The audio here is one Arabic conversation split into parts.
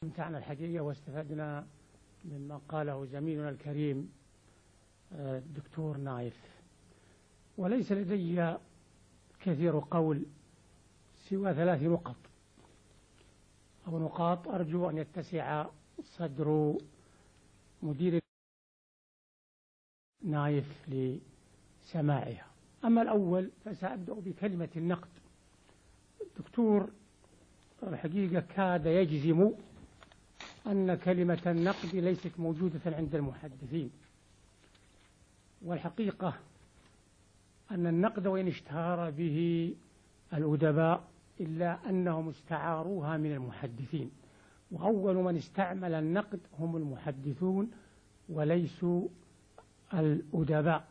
استمتعنا الحقيقة واستفدنا مما قاله زميلنا الكريم الدكتور نايف، وليس لدي كثير قول سوى 3 نقط أو نقاط أرجو أن يتسع صدر مدير نايف لسماعها. أما الأول فسأبدأ بكلمة النقد. الدكتور الحقيقة كاد يجزم أن كلمة النقد ليست موجودة عند المحدثين، والحقيقة أن النقد وإن اشتهر به الأدباء إلا أنهم استعاروها من المحدثين، وأول من استعمل النقد هم المحدثون وليسوا الأدباء.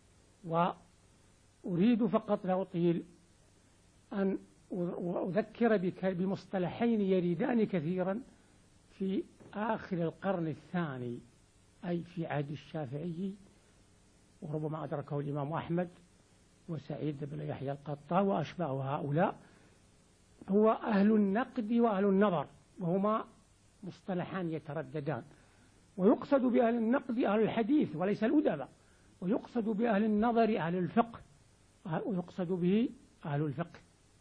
وأريد فقط لا أطيل أن أذكر بمصطلحين يريدان كثيرا في آخر القرن الثاني، أي في عهد الشافعي وربما أدركه الإمام أحمد وسعيد بن يحيى القطان وأشباه هؤلاء، هو أهل النقد وأهل النظر، وهما مصطلحان يترددان. ويقصد بأهل النقد أهل الحديث وليس الأدباء، ويقصد بأهل النظر أهل الفقه، ويقصد به أهل الفقه.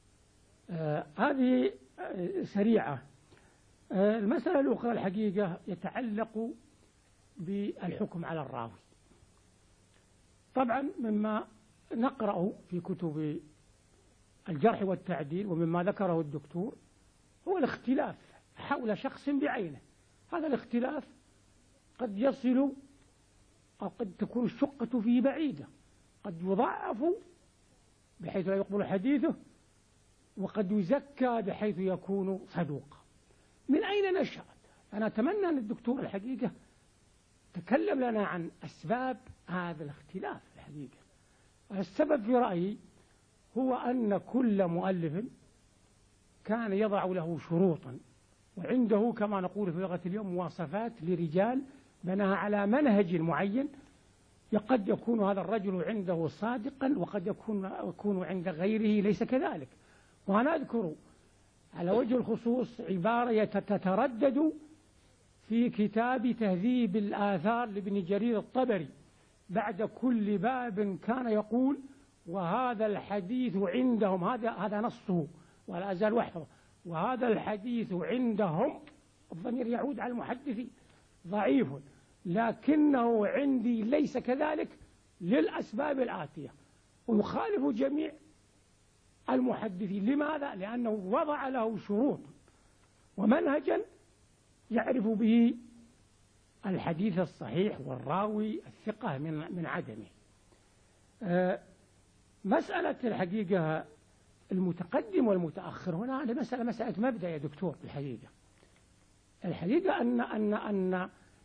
هذه سريعة. المسألة الأخرى الحقيقة يتعلق بالحكم على الراوي. طبعا مما نقرأ في كتب الجرح والتعديل ومما ذكره الدكتور هو الاختلاف حول شخص بعينه. هذا الاختلاف قد يصل أو قد تكون الشقة فيه بعيدة، قد يضعف بحيث لا يقبل حديثه، وقد يزكى بحيث يكون صدوقا. من أين نشأت؟ أنا أتمنى أن الدكتور الحقيقة تكلم لنا عن أسباب هذا الاختلاف. الحقيقة السبب في رأيي هو أن كل مؤلف كان يضع له شروطا، وعنده كما نقول في لغة اليوم مواصفات لرجال بناها على منهج معين. قد يكون هذا الرجل عنده صادقا، وقد يكون عند غيره ليس كذلك. وأنا أذكر على وجه الخصوص عبارة تتردد في كتاب تهذيب الآثار لابن جرير الطبري بعد كل باب، كان يقول: وهذا الحديث عندهم، هذا نصه ولا أزال وحده، وهذا الحديث عندهم، الضمير يعود على المحدثين، ضعيف، لكنه عندي ليس كذلك للأسباب الآتية. ويخالف جميع المحدثين. لماذا؟ لأنه وضع له شروط ومنهجا يعرف به الحديث الصحيح والراوي الثقة من عدمه. مسألة الحقيقة المتقدم والمتأخر هنا هذه مسألة مبدأ يا دكتور. الحقيقة أن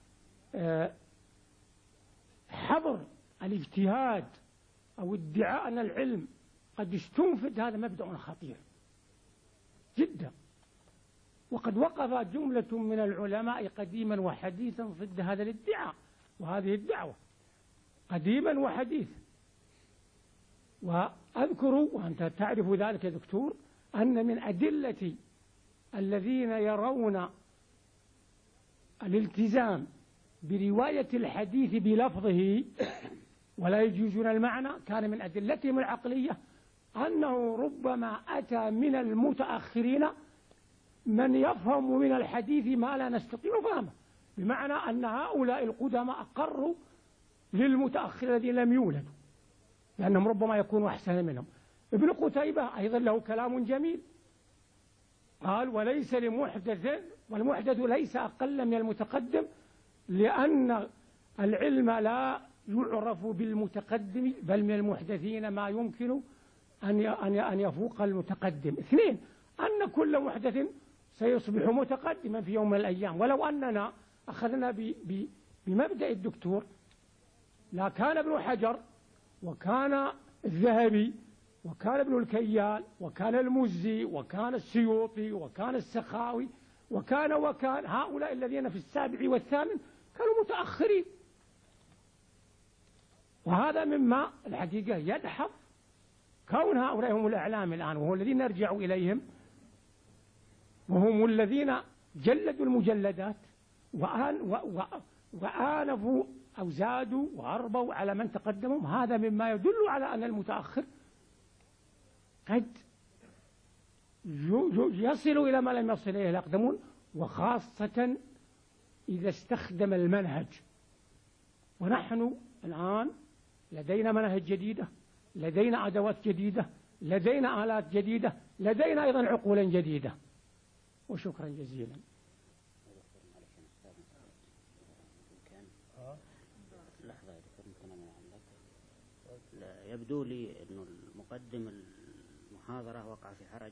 حظر الاجتهاد أو ادعاء أن العلم قد استنفد هذا مبدأ خطير جدا، وقد وقف جملة من العلماء قديما وحديثا ضد هذا الادعاء وهذه الدعوة قديما وحديثا. وأذكر وأنت تعرف ذلك يا دكتور أن من أدلة الذين يرون الالتزام برواية الحديث بلفظه ولا يجوزون المعنى، كان من أدلتهم العقلية أنه ربما أتى من المتأخرين من يفهم من الحديث ما لا نستطيع فهمه، بمعنى أن هؤلاء القدماء أقروا للمتأخرين الذين لم يولدوا لأنهم ربما يكونوا أحسن منهم. ابن قتيبة أيضا له كلام جميل، قال: وليس لمحدث، والمحدث ليس أقل من المتقدم، لأن العلم لا يعرف بالمتقدم، بل من المحدثين ما يمكن أن يفوق المتقدم. 2، أن كل محدث سيصبح متقدما في يوم من الأيام. ولو أننا أخذنا بمبدأ الدكتور لا كان ابن حجر وكان الذهبي وكان ابن الكيال وكان المزي وكان السيوطي وكان السخاوي وكان هؤلاء الذين في 7 و8 كانوا متأخرين. وهذا مما الحقيقة يدحض كون هؤلاء هم الأعلام الآن، وهم الذين نرجع إليهم، وهم الذين جلدوا المجلدات وآنفوا أو زادوا وأربوا على من تقدمهم. هذا مما يدل على أن المتأخر قد يصل إلى ما لم يصل إليه الأقدمون، وخاصة إذا استخدم المنهج. ونحن الآن لدينا مناهج جديدة، لدينا أدوات جديدة، لدينا آلات جديدة، لدينا أيضا عقولا جديدة. وشكرا جزيلا. يبدو لي أنه المقدم المحاضرة وقع في حرج،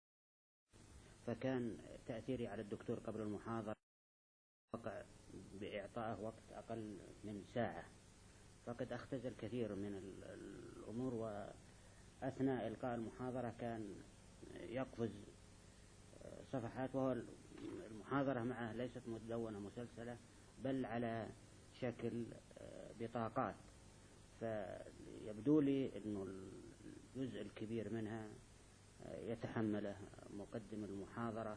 فكان تأثيري على الدكتور قبل المحاضرة وقع بإعطائه وقت أقل من ساعة، فقد اختزل كثير من الأمور، وأثناء إلقاء المحاضرة كان يقفز صفحات، وهو المحاضرة معه ليست مدونة مسلسلة بل على شكل بطاقات، فيبدو لي أنه الجزء الكبير منها يتحمله مقدم المحاضرة.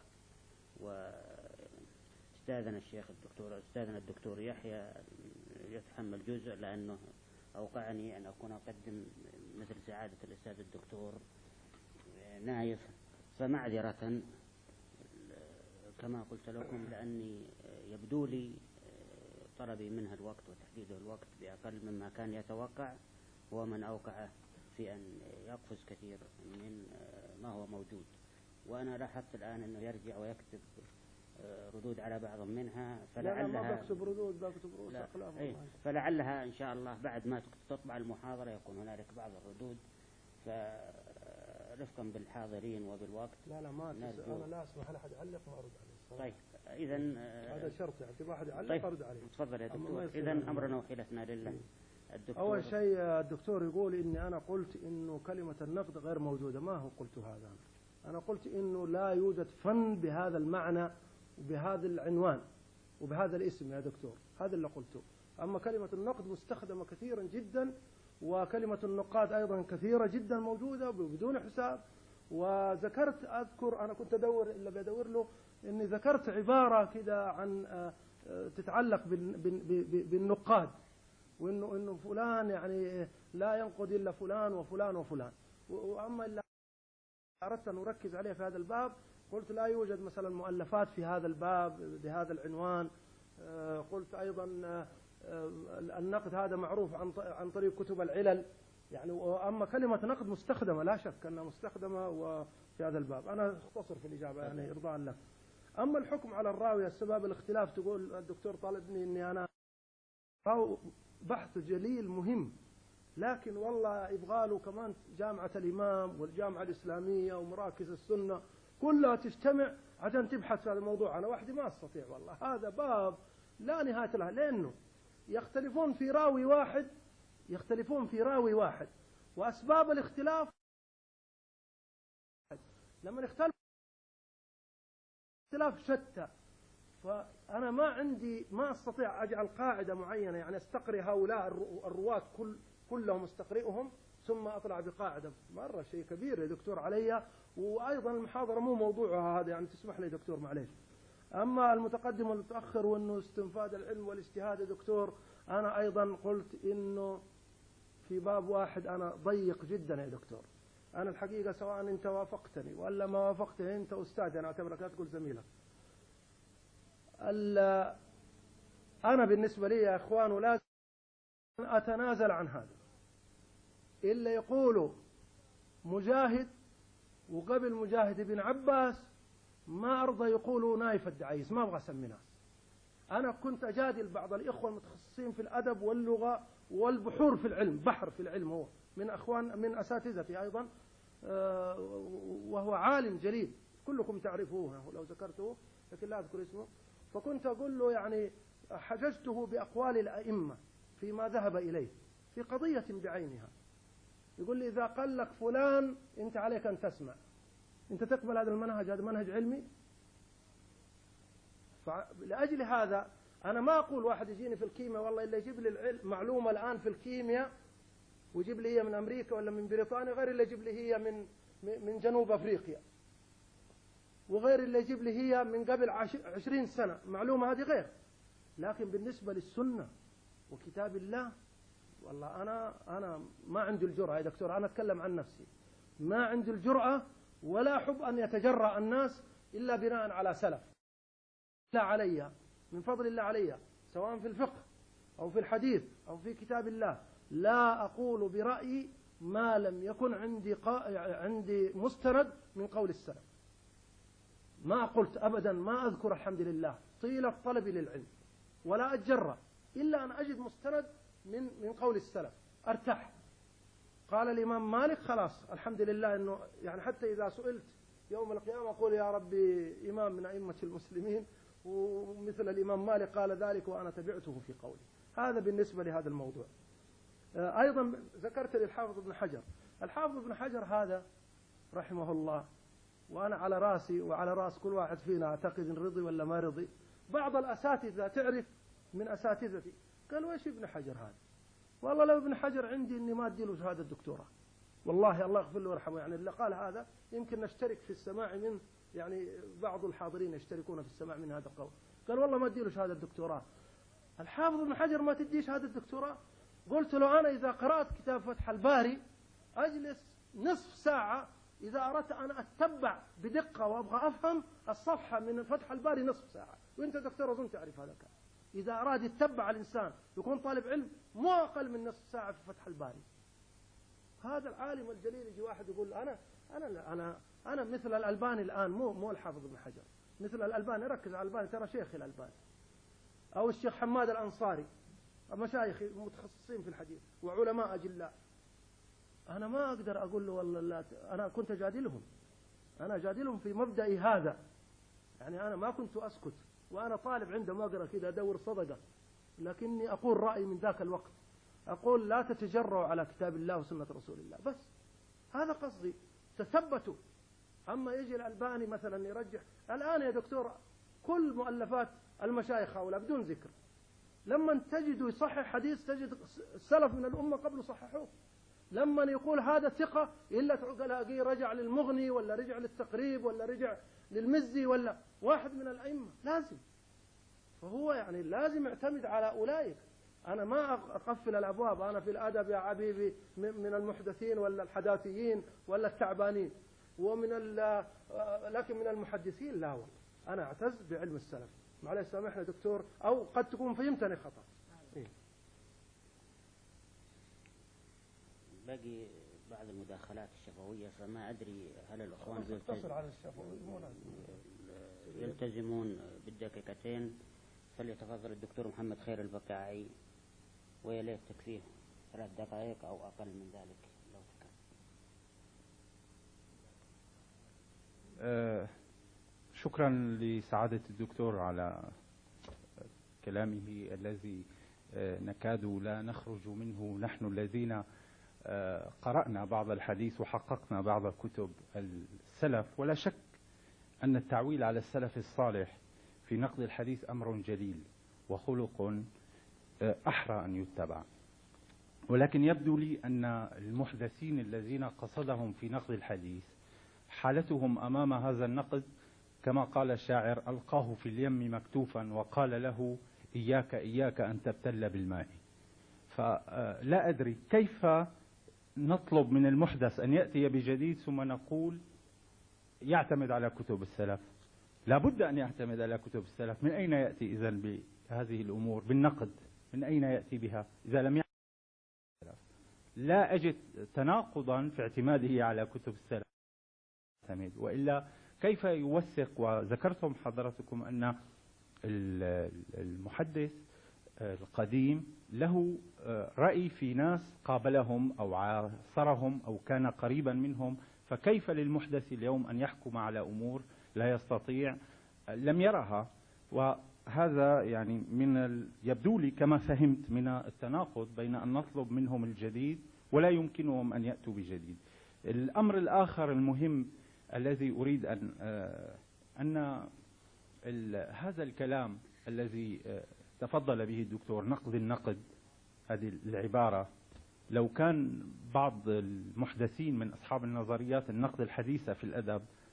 واستاذن الدكتور يحيى يتحمل جزء، لأنه أوقعني أن أكون أقدم مثل سعادة الأستاذ الدكتور نايف، فمعذرة كما قلت لكم، لأني يبدو لي طلبي منها الوقت وتحديده الوقت بأقل مما كان يتوقع، هو من أوقع في أن يقفز كثير من ما هو موجود. وأنا لاحظت الآن أنه يرجع ويكتب ردود على بعض منها، فلعلها ما بكتب ردود، بكتب رؤوس أقلام. فلعلها إن شاء الله بعد ما تطبع المحاضرة يكون هنالك بعض الردود، فرفقا بالحاضرين وبالوقت. لا ما أنا لا أسمح لأحد يعلق ما أرد عليه. طيب إذا هذا شرط، يعني في واحد يعلق طيب. أرد عليه. تفضل يا دكتور. إذا أمرنا وحيلتنا لله. أول شيء الدكتور يقول إني أنا قلت إنه كلمة النقد غير موجودة. ما هو قلت هذا؟ أنا قلت إنه لا يوجد فن بهذا المعنى وبهذا العنوان وبهذا الاسم يا دكتور، هذا اللي قلته. أما كلمة النقد مستخدمة كثيرا جدا، وكلمة النقاد أيضا كثيرة جدا موجودة بدون حساب. وذكرت، أذكر أنا كنت أدور اللي بدور له، إني ذكرت عبارة كده عن تتعلق بالنقاد، وإنه فلان يعني لا ينقد إلا فلان وفلان وفلان. وأما اللي أردت أن أركز عليه في هذا الباب، قلت لا يوجد مثلا مؤلفات في هذا الباب بهذا العنوان. قلت أيضا النقد هذا معروف عن طريق كتب العلل يعني. وأما كلمة نقد مستخدمة، لا شك أنها مستخدمة وفي هذا الباب. أنا أختصر في الإجابة يعني إرضاء لك. أما الحكم على الراوي، السبب الاختلاف، تقول الدكتور طالبني أني أنا بحث جليل مهم، لكن والله يبغى له كمان جامعة الإمام والجامعة الإسلامية ومراكز السنة كلها تجتمع عشان تبحث في هذا الموضوع. أنا وحدي ما أستطيع والله. هذا باب لا نهاية له، لأنه يختلفون في راوي واحد، وأسباب الاختلاف لما يختلف اختلاف شتى. فأنا ما أستطيع أجعل قاعدة معينة، يعني استقري هؤلاء الرواة كلهم استقرئهم ثم أطلع بقاعدة. مرة شيء كبير يا دكتور علي، وأيضا المحاضرة مو موضوعها هذا، يعني تسمح لي دكتور معليش. أما المتقدم والمتأخر وأنه استنفاد العلم والاجتهاد يا دكتور، أنا أيضا قلت إنه في باب واحد أنا ضيق جدا يا دكتور. أنا الحقيقة سواء أنت وافقتني ولا ما وافقتني، أنت أستاذ، أنا أعتبرك لا تقول زميلك. أنا بالنسبة لي يا إخوان لازم أتنازل عن هذا. إلا يقولوا مجاهد وقبل مجاهد بن عباس، ما أرضى يقولوا نايف الدعيس، ما أبغى أسمي ناس. أنا كنت أجادل بعض الإخوة المتخصصين في الأدب واللغة والبحور في العلم، بحر في العلم، هو من أساتذتي أيضا، وهو عالم جليل كلكم تعرفوه لو ذكرته، لكن لا أذكر اسمه. فكنت أقول له يعني حججته بأقوال الأئمة فيما ذهب إليه في قضية بعينها. يقول لي إذا قال لك فلان أنت عليك أن تسمع، أنت تقبل هذا المنهج، هذا منهج علمي. فلأجل هذا أنا ما أقول واحد يجيني في الكيمياء والله إلا يجيب لي معلومة الآن في الكيمياء ويجيب لي هي من أمريكا ولا من بريطانيا غير اللي يجيب لي هي من جنوب أفريقيا. وغير اللي يجيب لي هي من قبل 20 سنة، معلومة هذه غير. لكن بالنسبة للسنة وكتاب الله، والله أنا ما عندي الجرأة يا دكتور، أنا أتكلم عن نفسي، ما عندي الجرأة ولا أحب أن يتجرأ الناس إلا بناء على سلف لا علي، من فضل الله علي، سواء في الفقه أو في الحديث أو في كتاب الله. لا أقول برأيي ما لم يكن عندي مستند من قول السلف. ما قلت أبدا، ما أذكر الحمد لله طيلة طلبي للعلم، ولا أتجرأ إلا أن أجد مستند من قول السلف أرتاح. قال الإمام مالك خلاص الحمد لله، إنه يعني حتى إذا سئلت يوم القيامة أقول يا ربي إمام من أئمة المسلمين ومثل الإمام مالك قال ذلك وأنا تبعته في قولي. هذا بالنسبة لهذا الموضوع. أيضا ذكرت للحافظ ابن حجر. الحافظ ابن حجر هذا رحمه الله، وأنا على راسي وعلى راس كل واحد فينا أعتقد إن رضي ولا ما رضي. بعض الأساتذة تعرف من أساتذتي قالوا إيش ابن حجر هذا؟ والله لو ابن حجر عندي إني ما أدي له شهادة الدكتوراه، والله الله يغفر له ويرحمه. يعني اللي قال هذا يمكن نشترك في السماع من، يعني بعض الحاضرين يشتركون في السماع من هذا القول. قال والله ما أدي له شهادة الدكتوراه. الحافظ ابن حجر ما تدي شهادة الدكتوراه؟ قلت له أنا إذا قرأت كتاب فتح الباري أجلس نصف ساعة إذا أردت أن أتبع بدقة وأبغى أفهم الصفحة من فتح الباري نصف ساعة، وأنت دكتور أظن تعرف هذا الكلام. إذا أراد يتبع الإنسان يكون طالب علم مو أقل من نصف ساعة في فتح الباري. هذا العالم الجليل يجي واحد يقول أنا مثل الألباني الآن، مو الحافظ ابن حجر، مثل الألباني، ركز على الألباني ترى شيخ الألباني، أو الشيخ حماد الأنصاري، مشايخ متخصصين في الحديث وعلماء أجلاء. أنا ما أقدر أقول له والله لا، أنا كنت أجادلهم، أنا أجادلهم في مبدئي هذا، يعني أنا ما كنت أسكت وأنا طالب عندما أقرأ كذا أدور صدقة، لكني أقول رأيي من ذاك الوقت، أقول لا تتجرؤوا على كتاب الله وسنة رسول الله، بس هذا قصدي، تثبتوا. أما يجي الألباني مثلا يرجح الآن يا دكتور كل مؤلفات المشايخ هؤلاء بدون ذكر، لما تجدوا يصحح حديث تجد السلف من الأمة قبل صححوه. لما يقول هذا ثقة إلا تلاقيه رجع للمغني ولا رجع للتقريب ولا رجع للمزي ولا واحد من الأئمة، لازم. فهو يعني لازم يعتمد على أولئك. أنا ما أقفل الأبواب، أنا في الأدب يا حبيبي من المحدثين ولا الحداثيين ولا التعبانين لكن من المحدثين لا والله. أنا أعتز بعلم السلف. معلش سامحنا دكتور، أو قد تكون فهمتني خطأ. إيه؟ باقي بعض المداخلات الشفوية، فما أدري هل الأخوان يلتزمون بالدقيقتين. فليتفضل الدكتور محمد خير البقاعي، ويليه تكفيه 3 دقائق أو أقل من ذلك لو تكفي. شكرا لسعادة الدكتور على كلامه الذي نكاد لا نخرج منه نحن الذين قرأنا بعض الحديث وحققنا بعض كتب السلف. ولا شك أن التعويل على السلف الصالح في نقد الحديث أمر جليل وخلق أحرى أن يتبع، ولكن يبدو لي أن المحدثين الذين قصدهم في نقد الحديث حالتهم أمام هذا النقد كما قال الشاعر: ألقاه في اليم مكتوفا وقال له إياك إياك أن تبتل بالماء. فلا أدري كيف نطلب من المحدث أن يأتي بجديد ثم نقول يعتمد على كتب السلف. لا بد أن يعتمد على كتب السلف. من أين يأتي إذن بهذه الأمور بالنقد؟ من أين يأتي بها إذا لم يعتمد على السلف؟ لا أجد تناقضا في اعتماده على كتب السلف، وإلا كيف يوثق؟ وذكرتم حضرتكم أن المحدث القديم له رأي في ناس قابلهم أو عاصرهم أو كان قريبا منهم، فكيف للمحدث اليوم أن يحكم على أمور لا يستطيع لم يرها؟ وهذا يعني يبدو لي كما فهمت من التناقض بين أن نطلب منهم الجديد ولا يمكنهم أن يأتوا بجديد. الأمر الآخر المهم الذي أريد أن هذا الكلام الذي تفضل به الدكتور، نقد النقد، هذه العبارة، لو كان بعض المحدثين من أصحاب النظريات النقد الحديثة في الأدب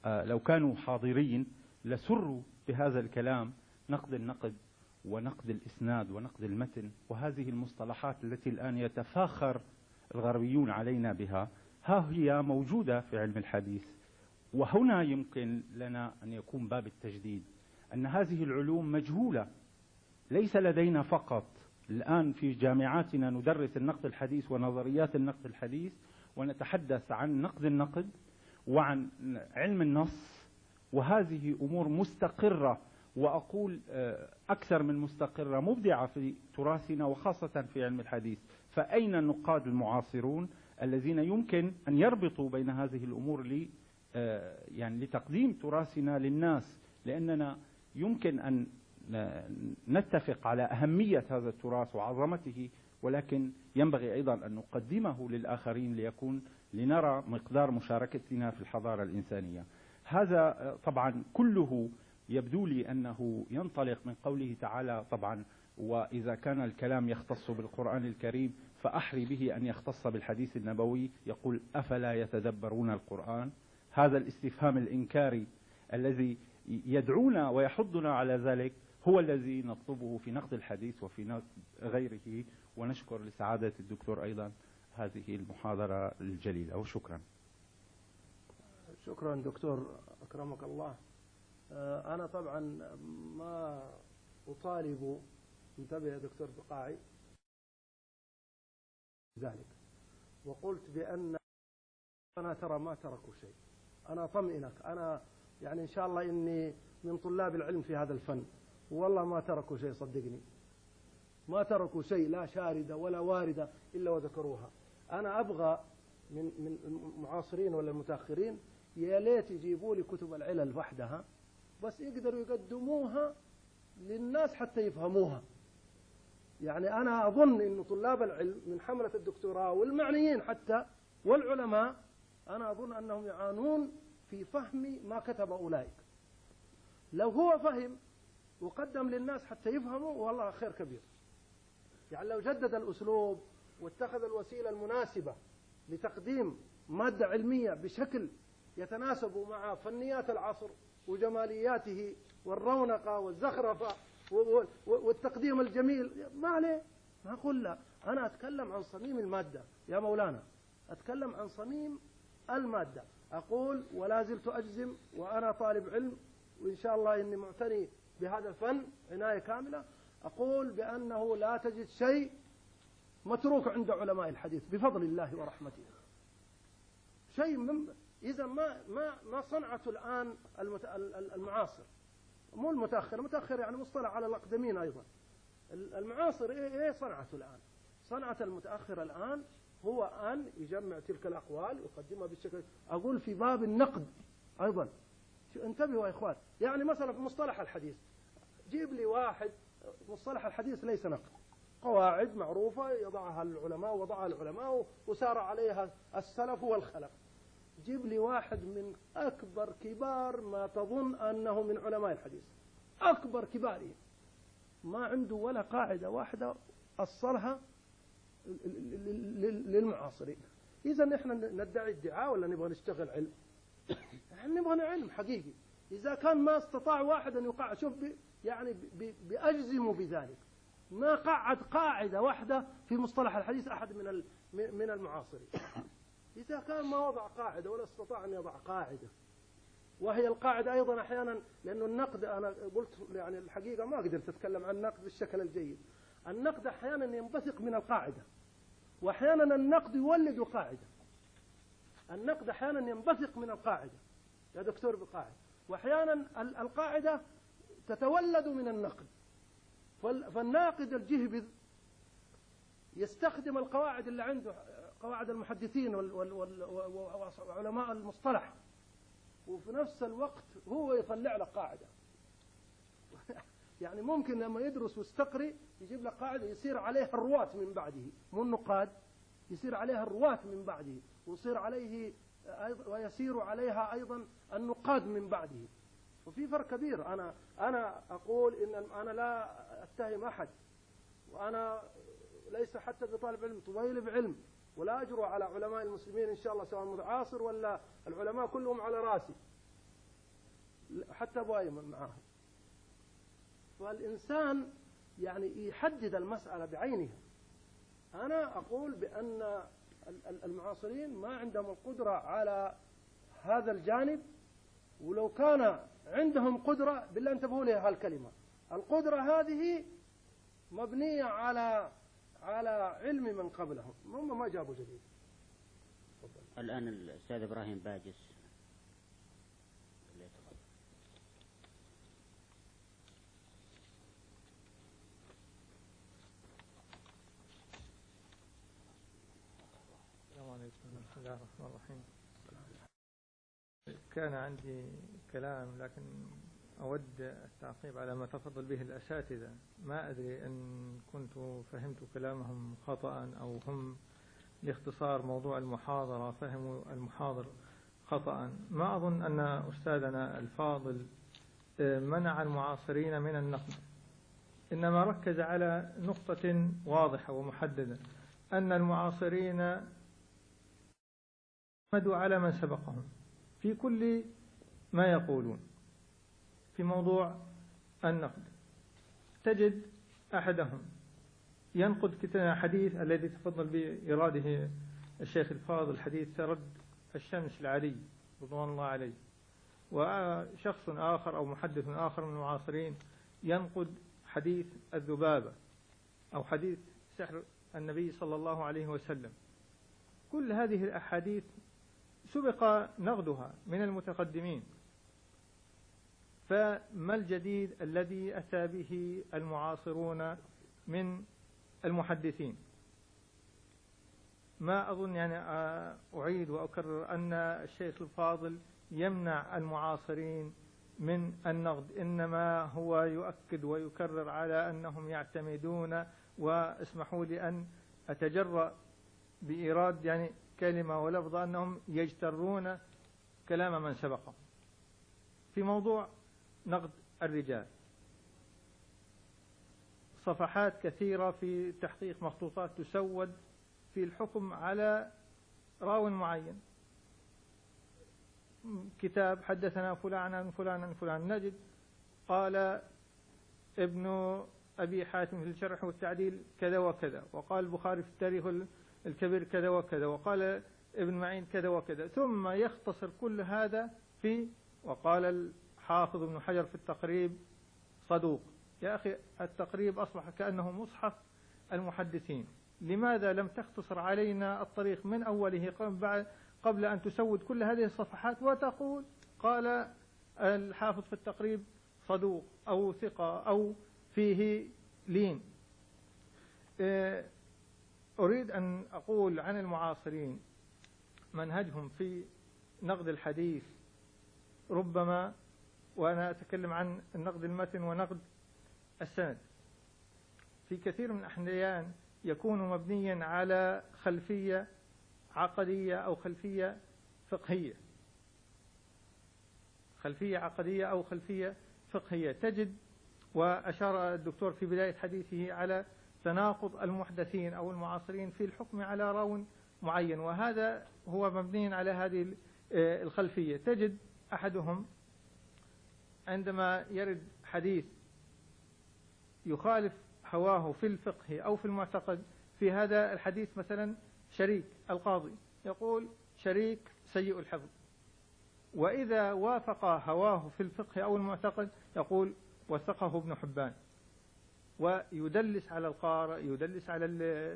لو كانوا حاضرين لسروا بهذا الكلام، نقد النقد ونقد الإسناد ونقد المتن، وهذه المصطلحات التي الآن يتفاخر الغربيون علينا بها، ها هي موجودة في علم الحديث. وهنا يمكن لنا أن يكون باب التجديد، أن هذه العلوم مجهولة، ليس لدينا فقط. الآن في جامعاتنا ندرس النقد الحديث ونظريات النقد الحديث، ونتحدث عن نقد النقد وعن علم النص، وهذه أمور مستقرة، وأقول أكثر من مستقرة، مبدعة في تراثنا وخاصة في علم الحديث. فأين النقاد المعاصرون الذين يمكن أن يربطوا بين هذه الأمور يعني لتقديم تراثنا للناس؟ لأننا يمكن أن نتفق على أهمية هذا التراث وعظمته، ولكن ينبغي أيضا أن نقدمه للآخرين لنرى مقدار مشاركتنا في الحضارة الإنسانية. هذا طبعا كله يبدو لي أنه ينطلق من قوله تعالى طبعا: وإذا كان الكلام يختص بالقرآن الكريم فأحري به أن يختص بالحديث النبوي. يقول: أفلا يتدبرون القرآن؟ هذا الاستفهام الإنكاري الذي يدعونا ويحضنا على ذلك هو الذي نطلبه في نقد الحديث وفي نقد غيره. ونشكر لسعادة الدكتور أيضا هذه المحاضرة الجليلة، وشكرا. شكرا دكتور، أكرمك الله. أنا طبعا ما أطالب، انتبه يا دكتور بقاعي ذلك، وقلت بأن أنا ترى ما تركوا شيء. أنا أطمئنك، أنا يعني إن شاء الله إني من طلاب العلم في هذا الفن، والله ما تركوا شيء، صدقني ما تركوا شيء، لا شاردة ولا واردة إلا وذكروها. أنا أبغى من المعاصرين ولا المتأخرين يا ليت يجيبوا لي كتب العلل وحدها، بس يقدروا يقدموها للناس حتى يفهموها. يعني أنا أظن إن طلاب العلم من حملة الدكتوراه والمعنيين حتى والعلماء، أنا أظن أنهم يعانون في فهم ما كتب أولئك. لو هو فهم وقدم للناس حتى يفهموا، والله خير كبير. يعني لو جدد الأسلوب واتخذ الوسيلة المناسبة لتقديم مادة علمية بشكل يتناسب مع فنيات العصر وجمالياته والرونقة والزخرفة والتقديم الجميل، ما عليه، ما أقول لا. أنا أتكلم عن صميم المادة يا مولانا، أتكلم عن صميم المادة. أقول ولا زلت أجزم، وأنا طالب علم وإن شاء الله إني معتني بهذا الفن عناية كاملة، أقول بأنه لا تجد شيء متروك عند علماء الحديث بفضل الله ورحمته. شيء إذا ما صنعته الآن المعاصر، مو المتأخر يعني مصطلح على الأقدمين أيضا. المعاصر إيه صنعته الآن؟ صنعة المتأخر الآن هو أن يجمع تلك الأقوال ويقدمها بالشكل. أقول في باب النقد أيضا، انتبهوا يا إخوان. يعني مثلا في مصطلح الحديث، جيب لي واحد، مصطلح الحديث ليس نقد، قواعد معروفة يضعها العلماء ووضعها العلماء وسار عليها السلف والخلف. جيب لي واحد من أكبر كبار ما تظن أنه من علماء الحديث، أكبر كباره، ما عنده ولا قاعدة واحدة أصلها للمعاصرين. إذا نحن ندعي ادعاء ولا نبغى نشتغل علم؟ نحن نبغى علم حقيقي. إذا كان ما استطاع واحد أن يقع، شوف يعني بأجزم بذلك، ما قعد قاعدة واحدة في مصطلح الحديث أحد من المعاصرين. إذا كان ما وضع قاعدة ولا استطاع أن يضع قاعدة، وهي القاعدة أيضا أحيانا، لأنه النقد أنا قلت يعني الحقيقة ما قدرت أتكلم عن النقد بالشكل الجيد. النقد أحيانا ينبثق من القاعدة، وأحيانا النقد يولد قاعدة. النقد أحيانا ينبثق من القاعدة يا دكتور بقاعد، وأحيانا القاعدة تتولد من النقد. فالناقد الجهبذ يستخدم القواعد اللي عنده، قواعد المحدثين وعلماء المصطلح، وفي نفس الوقت هو يطلع لك قاعدة. يعني ممكن لما يدرس ويستقري يجيب لك قاعدة يصير عليها الرواة من بعده، مو النقاد، يصير عليها الرواة من بعده، ويسير عليها أيضا النقاد من بعده. وفي فرق كبير. أنا أقول إن أنا لا أتهم أحد، وأنا ليس حتى بطالب علم، طالب علم، ولا أجرؤ على علماء المسلمين إن شاء الله، سواء معاصر ولا العلماء كلهم على راسي. حتى أبو أيمن معاهم. فالإنسان يعني يحدد المسألة بعينها. أنا أقول بأن المعاصرين ما عندهم القدرة على هذا الجانب، ولو كان عندهم قدرة بالله انتبهوا لها هالكلمة، القدرة هذه مبنية على علم من قبلهم، هم ما جابوا جديد. الآن الأستاذ إبراهيم باجس. السلام عليكم. بسم الله الرحمن الرحيم. كان عندي كلام لكن أود التعقيب على ما تفضل به الأساتذة. ما أدري إن كنت فهمت كلامهم خطأ أو هم لاختصار موضوع المحاضرة فهموا المحاضر خطأ. ما أظن أن أستاذنا الفاضل منع المعاصرين من النقد، إنما ركز على نقطة واضحة ومحددة، أن المعاصرين مدوا على من سبقهم في كل ما يقولون. في موضوع النقد تجد أحدهم ينقد حديث الذي تفضل بإراده الشيخ الفاضل، حديث رد الشمس العلي رضوان الله عليه، وشخص آخر أو محدث آخر من المعاصرين ينقد حديث الذبابة أو حديث سحر النبي صلى الله عليه وسلم. كل هذه الأحاديث سبق نقدها من المتقدمين، فما الجديد الذي أتى به المعاصرون من المحدثين؟ ما أظن يعني أعيد وأكرر أن الشيخ الفاضل يمنع المعاصرين من النقد، إنما هو يؤكد ويكرر على أنهم يعتمدون، واسمحوا لي أن أتجرأ بإيراد يعني كلمة ولفظة، أنهم يجترون كلام من سبقهم في موضوع نقد الرجال. صفحات كثيرة في تحقيق مخطوطات تسود في الحكم على راو معين. كتاب حدثنا فلان عن فلان عن فلان، نجد قال ابن أبي حاتم في الشرح والتعديل كذا وكذا، وقال البخاري في التاريخ الكبير كذا وكذا، وقال ابن معين كذا وكذا، ثم يختصر كل هذا في وقال الحافظ ابن حجر في التقريب صدوق. يا أخي التقريب أصبح كأنه مصحف المحدثين. لماذا لم تختصر علينا الطريق من أوله قبل أن تسود كل هذه الصفحات وتقول قال الحافظ في التقريب صدوق أو ثقة أو فيه لين؟ أريد أن أقول عن المعاصرين منهجهم في نقد الحديث ربما، وأنا أتكلم عن النقد المتن ونقد السند، في كثير من الأحيان يكون مبنيا على خلفية عقدية أو خلفية فقهية، خلفية عقدية أو خلفية فقهية. تجد وأشار الدكتور في بداية حديثه على تناقض المحدثين أو المعاصرين في الحكم على راو معين، وهذا هو مبني على هذه الخلفية. تجد أحدهم عندما يرد حديث يخالف هواه في الفقه أو في المعتقد، في هذا الحديث مثلا شريك القاضي يقول شريك سيء الحفظ، وإذا وافق هواه في الفقه أو المعتقد يقول وثقه ابن حبان، ويدلس على القارئ، يدلس على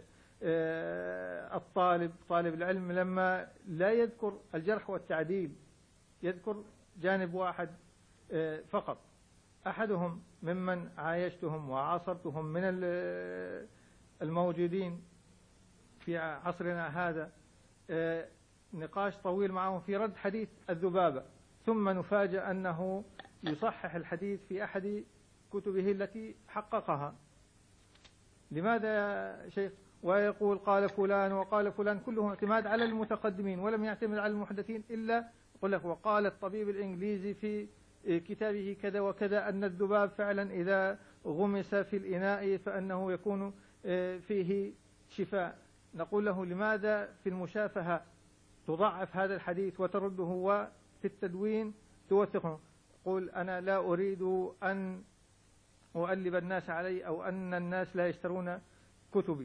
طالب العلم لما لا يذكر الجرح والتعديل، يذكر جانب واحد فقط. أحدهم ممن عايشتهم وعاصرتهم من الموجودين في عصرنا هذا، نقاش طويل معهم في رد حديث الذبابة، ثم نفاجأ أنه يصحح الحديث في أحد كتبه التي حققها. لماذا يا شيخ؟ ويقول قال فلان وقال فلان، كله اعتماد على المتقدمين ولم يعتمد على المحدثين. إلا يقول لك وقال الطبيب الإنجليزي في كتابه كذا وكذا أن الذباب فعلا إذا غمس في الإناء فأنه يكون فيه شفاء. نقول له لماذا في المشافهة تضعف هذا الحديث وترده، وفي التدوين توثقه؟ قل أنا لا أريد أن أؤلب الناس علي أو أن الناس لا يشترون كتبي.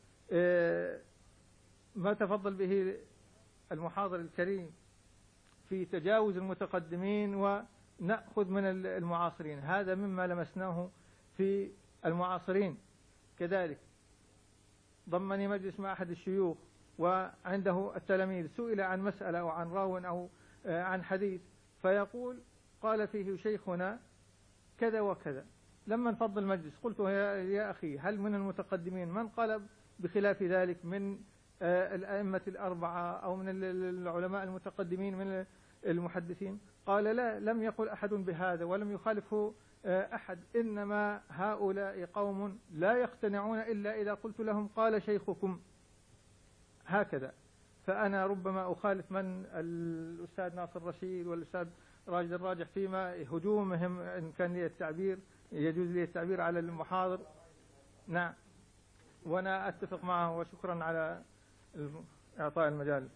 ما تفضل به المحاضر الكريم في تجاوز المتقدمين ونأخذ من المعاصرين، هذا مما لمسناه في المعاصرين. كذلك ضمني مجلس مع أحد الشيوخ وعنده التلاميذ سئل عن مسألة أو عن راو أو عن حديث، فيقول قال فيه شيخنا كذا وكذا. لما انفض المجلس قلت يا أخي هل من المتقدمين من قال بخلاف ذلك من الأئمة الأربعة أو من العلماء المتقدمين من المحدثين؟ قال لا، لم يقل أحد بهذا ولم يخالفه أحد، إنما هؤلاء قوم لا يقتنعون إلا إذا قلت لهم قال شيخكم هكذا. فأنا ربما أخالف من الأستاذ ناصر رشيد والأستاذ راشد الراجح فيما هجومهم إن كان لي التعبير يجوز لي التعبير على المحاضر. نعم، وأنا أتفق معه وشكرا على إعطاء المجال.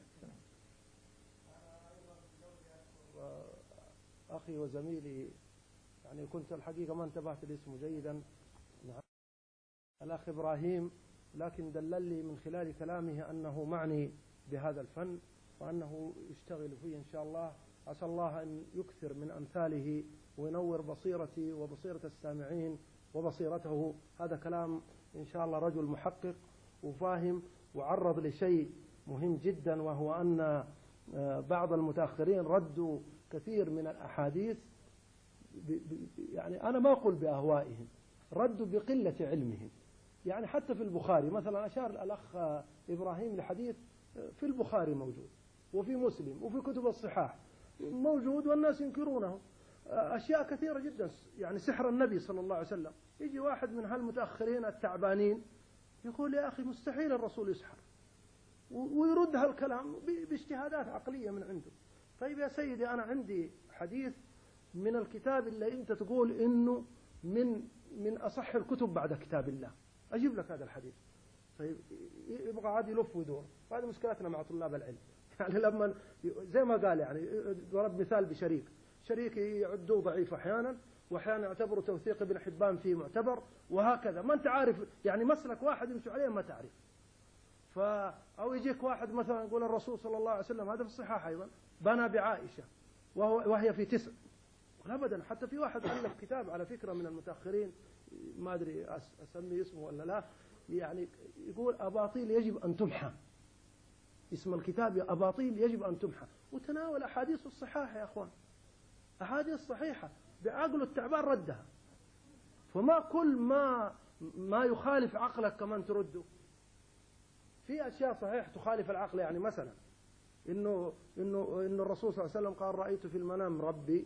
أخي وزميلي، يعني كنت الحقيقة ما انتبهت لاسمه جيدا، الأخ إبراهيم، لكن دلل لي من خلال كلامه أنه معني بهذا الفن وأنه يشتغل فيه إن شاء الله. عسى الله أن يكثر من أمثاله وينور بصيرتي وبصيرة السامعين وبصيرته. هذا كلام إن شاء الله رجل محقق وفاهم، وعرض لشيء مهم جدا، وهو أن بعض المتأخرين ردوا كثير من الأحاديث يعني أنا ما أقول بأهوائهم، ردوا بقلة علمهم. يعني حتى في البخاري مثلا أشار الأخ إبراهيم لحديث في البخاري موجود وفي مسلم وفي كتب الصحاح موجود والناس ينكرونه، أشياء كثيرة جدا، يعني سحر النبي صلى الله عليه وسلم. يجي واحد من هالمتأخرين التعبانين يقول يا أخي مستحيل الرسول يسحر، ويرد هالكلام باجتهادات عقلية من عنده. طيب يا سيدي، أنا عندي حديث من الكتاب اللي أنت تقول إنه من أصح الكتب بعد كتاب الله، أجيب لك هذا الحديث. طيب يبغى عاد يلف ويدور، وهذه مشكلتنا مع طلاب العلم. يعني لما زي ما قال، يعني ضرب مثال شريك يعدوه ضعيف أحيانا، وأحيانا يعتبروا توثيق ابن حبان فيه معتبر، وهكذا. ما أنت عارف، يعني مسلك واحد يمشي عليه ما تعرف. أو يجيك واحد مثلا يقول الرسول صلى الله عليه وسلم، هذا في الصحاح أيضا، بنى بعائشة وهي في 9. أبدا. حتى في واحد ألف كتاب على فكرة من المتأخرين، ما أدري أسمي اسمه ولا لا، يعني يقول أباطيل يجب أن تمحى. اسم الكتاب أباطيل يجب أن تمحى، وتناول أحاديث الصحاح يا أخوان، أحاديث صحيحة بعقل التعبان ردها. فما كل ما يخالف عقلك كمان ترده. في أشياء صحيح تخالف العقل، يعني مثلا إنه الرسول صلى الله عليه وسلم قال رأيت في المنام ربي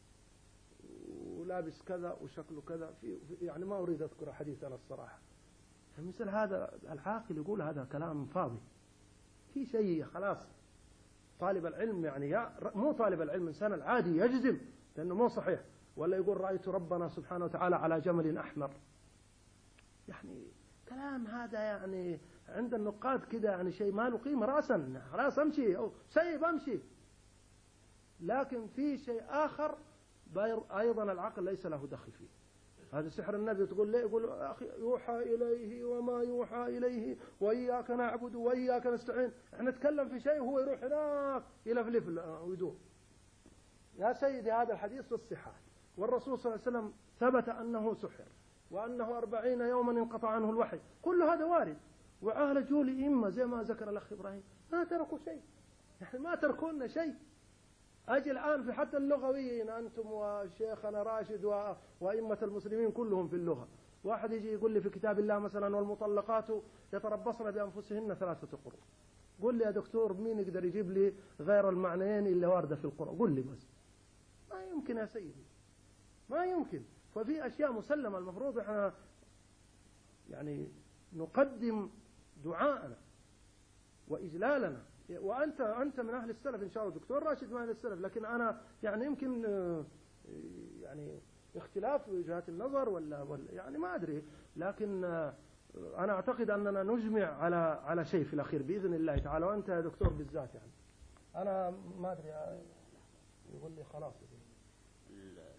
ولابس كذا وشكله كذا، يعني ما أريد أذكر حديث أنا الصراحة. فمثل هذا العاقل يقول هذا كلام فاضي. في شيء خلاص طالب العلم، يعني مو طالب العلم، إنسان العادي يجزم لأنه مو صحيح. ولا يقول رأيت ربنا سبحانه وتعالى على جمل أحمر، يعني كلام هذا يعني عند النقاد كده يعني شيء ما له قيمة رأسا، خلاص أمشي أو سيب أمشي. لكن في شيء آخر أيضا العقل ليس له دخل فيه. هذا سحر النبي، تقول ليه؟ يقول أخي يوحى إليه وما يوحى إليه وإياك نعبد وإياك نستعين. احنا نتكلم في شيء وهو يروح هناك يلفلف ويدور. يا سيدي هذا الحديث في الصحاح، والرسول صلى الله عليه وسلم ثبت أنه سحر، وأنه 40 يوما انقطع عنه الوحي. كل هذا وارد. وعالجوا لإمة زي ما ذكر الأخ إبراهيم ما تركوا شيء، يعني ما تركونا شيء. أجي الآن في حتى اللغويين أنتم وشيخنا راشد وأئمة المسلمين كلهم في اللغة. واحد يجي يقول لي في كتاب الله مثلا والمطلقات يتربصن بأنفسهن 3 قروء. قل لي يا دكتور مين يقدر يجيب لي غير المعنيين اللي واردة في القرآن؟ قل لي بس. ما يمكن يا سيدي، ما يمكن. ففي أشياء مسلمة المفروض احنا يعني نقدم دعاءنا وإجلالنا. وأنت من أهل السلف إن شاء الله، دكتور راشد من أهل السلف، لكن أنا يعني يمكن يعني اختلاف وجهات النظر ولا يعني ما أدري، لكن أنا أعتقد أننا نجمع على شيء في الأخير بإذن الله تعالى. وأنت يا دكتور بالذات، يعني أنا ما أدري، يقول لي خلاص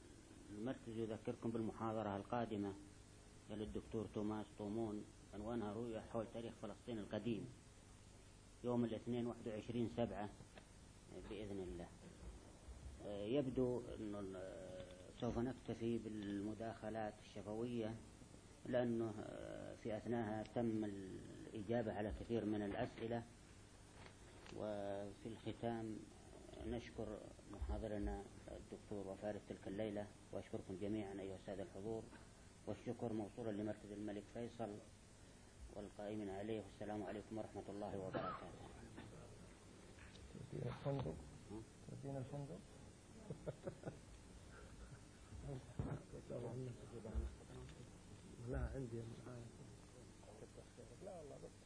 المركز يذكركم بالمحاضرة القادمة للدكتور توماس طومون، عنوانها رؤية حول تاريخ فلسطين القديم، يوم الاثنين 21/7 بإذن الله. يبدو أنه سوف نكتفي بالمداخلات الشفوية، لأنه في أثناءها تم الإجابة على كثير من الأسئلة. وفي الختام نشكر محاضرنا الدكتور وفارس تلك الليلة، وأشكركم جميعا أيها السادة الحضور، والشكر موصولا لمركز الملك فيصل والقائمين عليه. والسلام عليكم ورحمة الله وبركاته. تدين الفندق لا عندي لا والله بس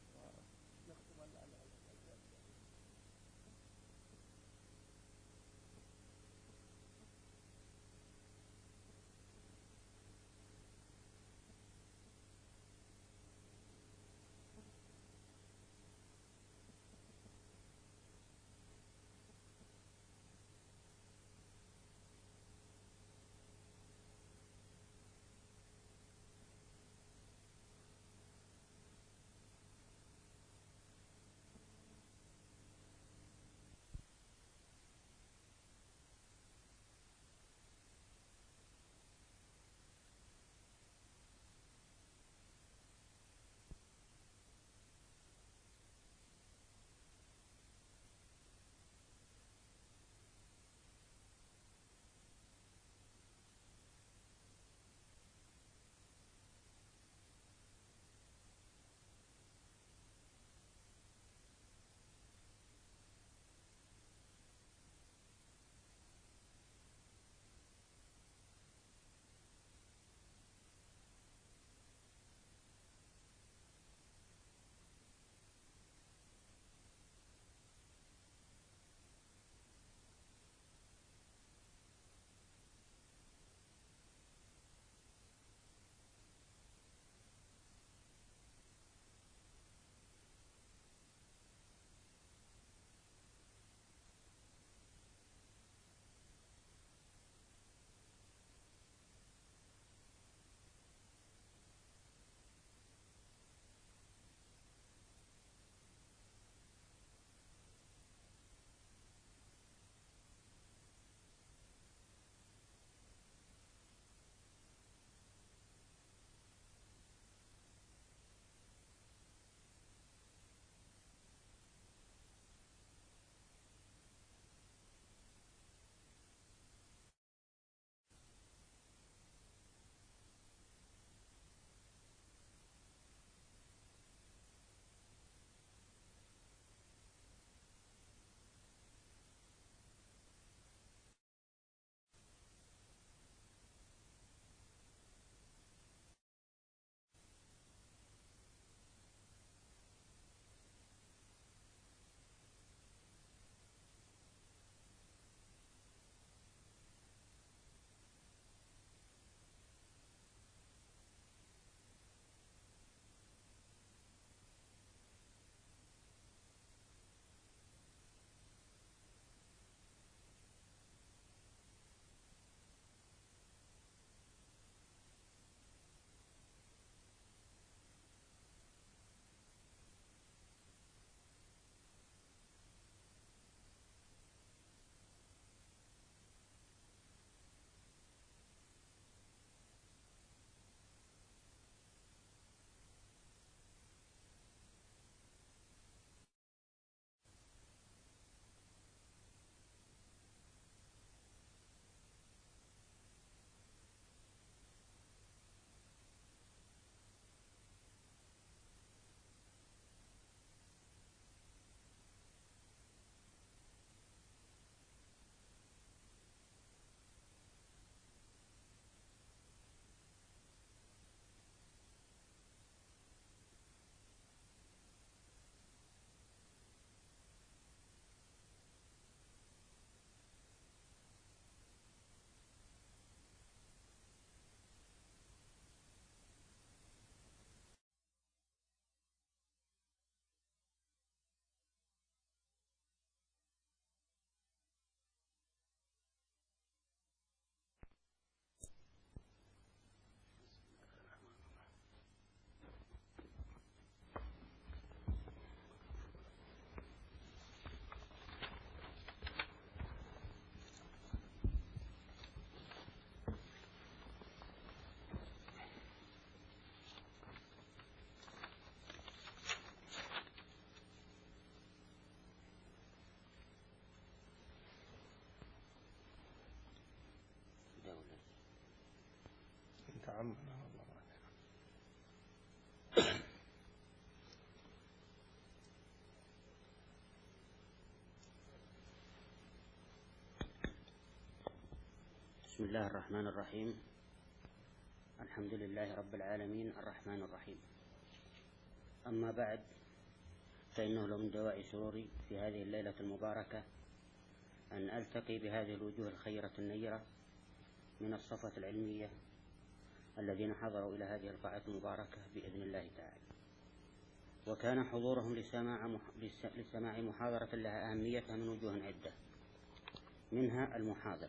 بسم الله الرحمن الرحيم. الحمد لله رب العالمين الرحمن الرحيم. أما بعد، فإنه لمن دواعي سروري في هذه الليلة المباركة أن ألتقي بهذه الوجوه الخيرة النيرة من الصفة العلمية الذين حضروا إلى هذه القاعة المباركة بإذن الله تعالى. وكان حضورهم لسماع محاضرة لها أهميتها من وجوه عدة، منها المحاضر.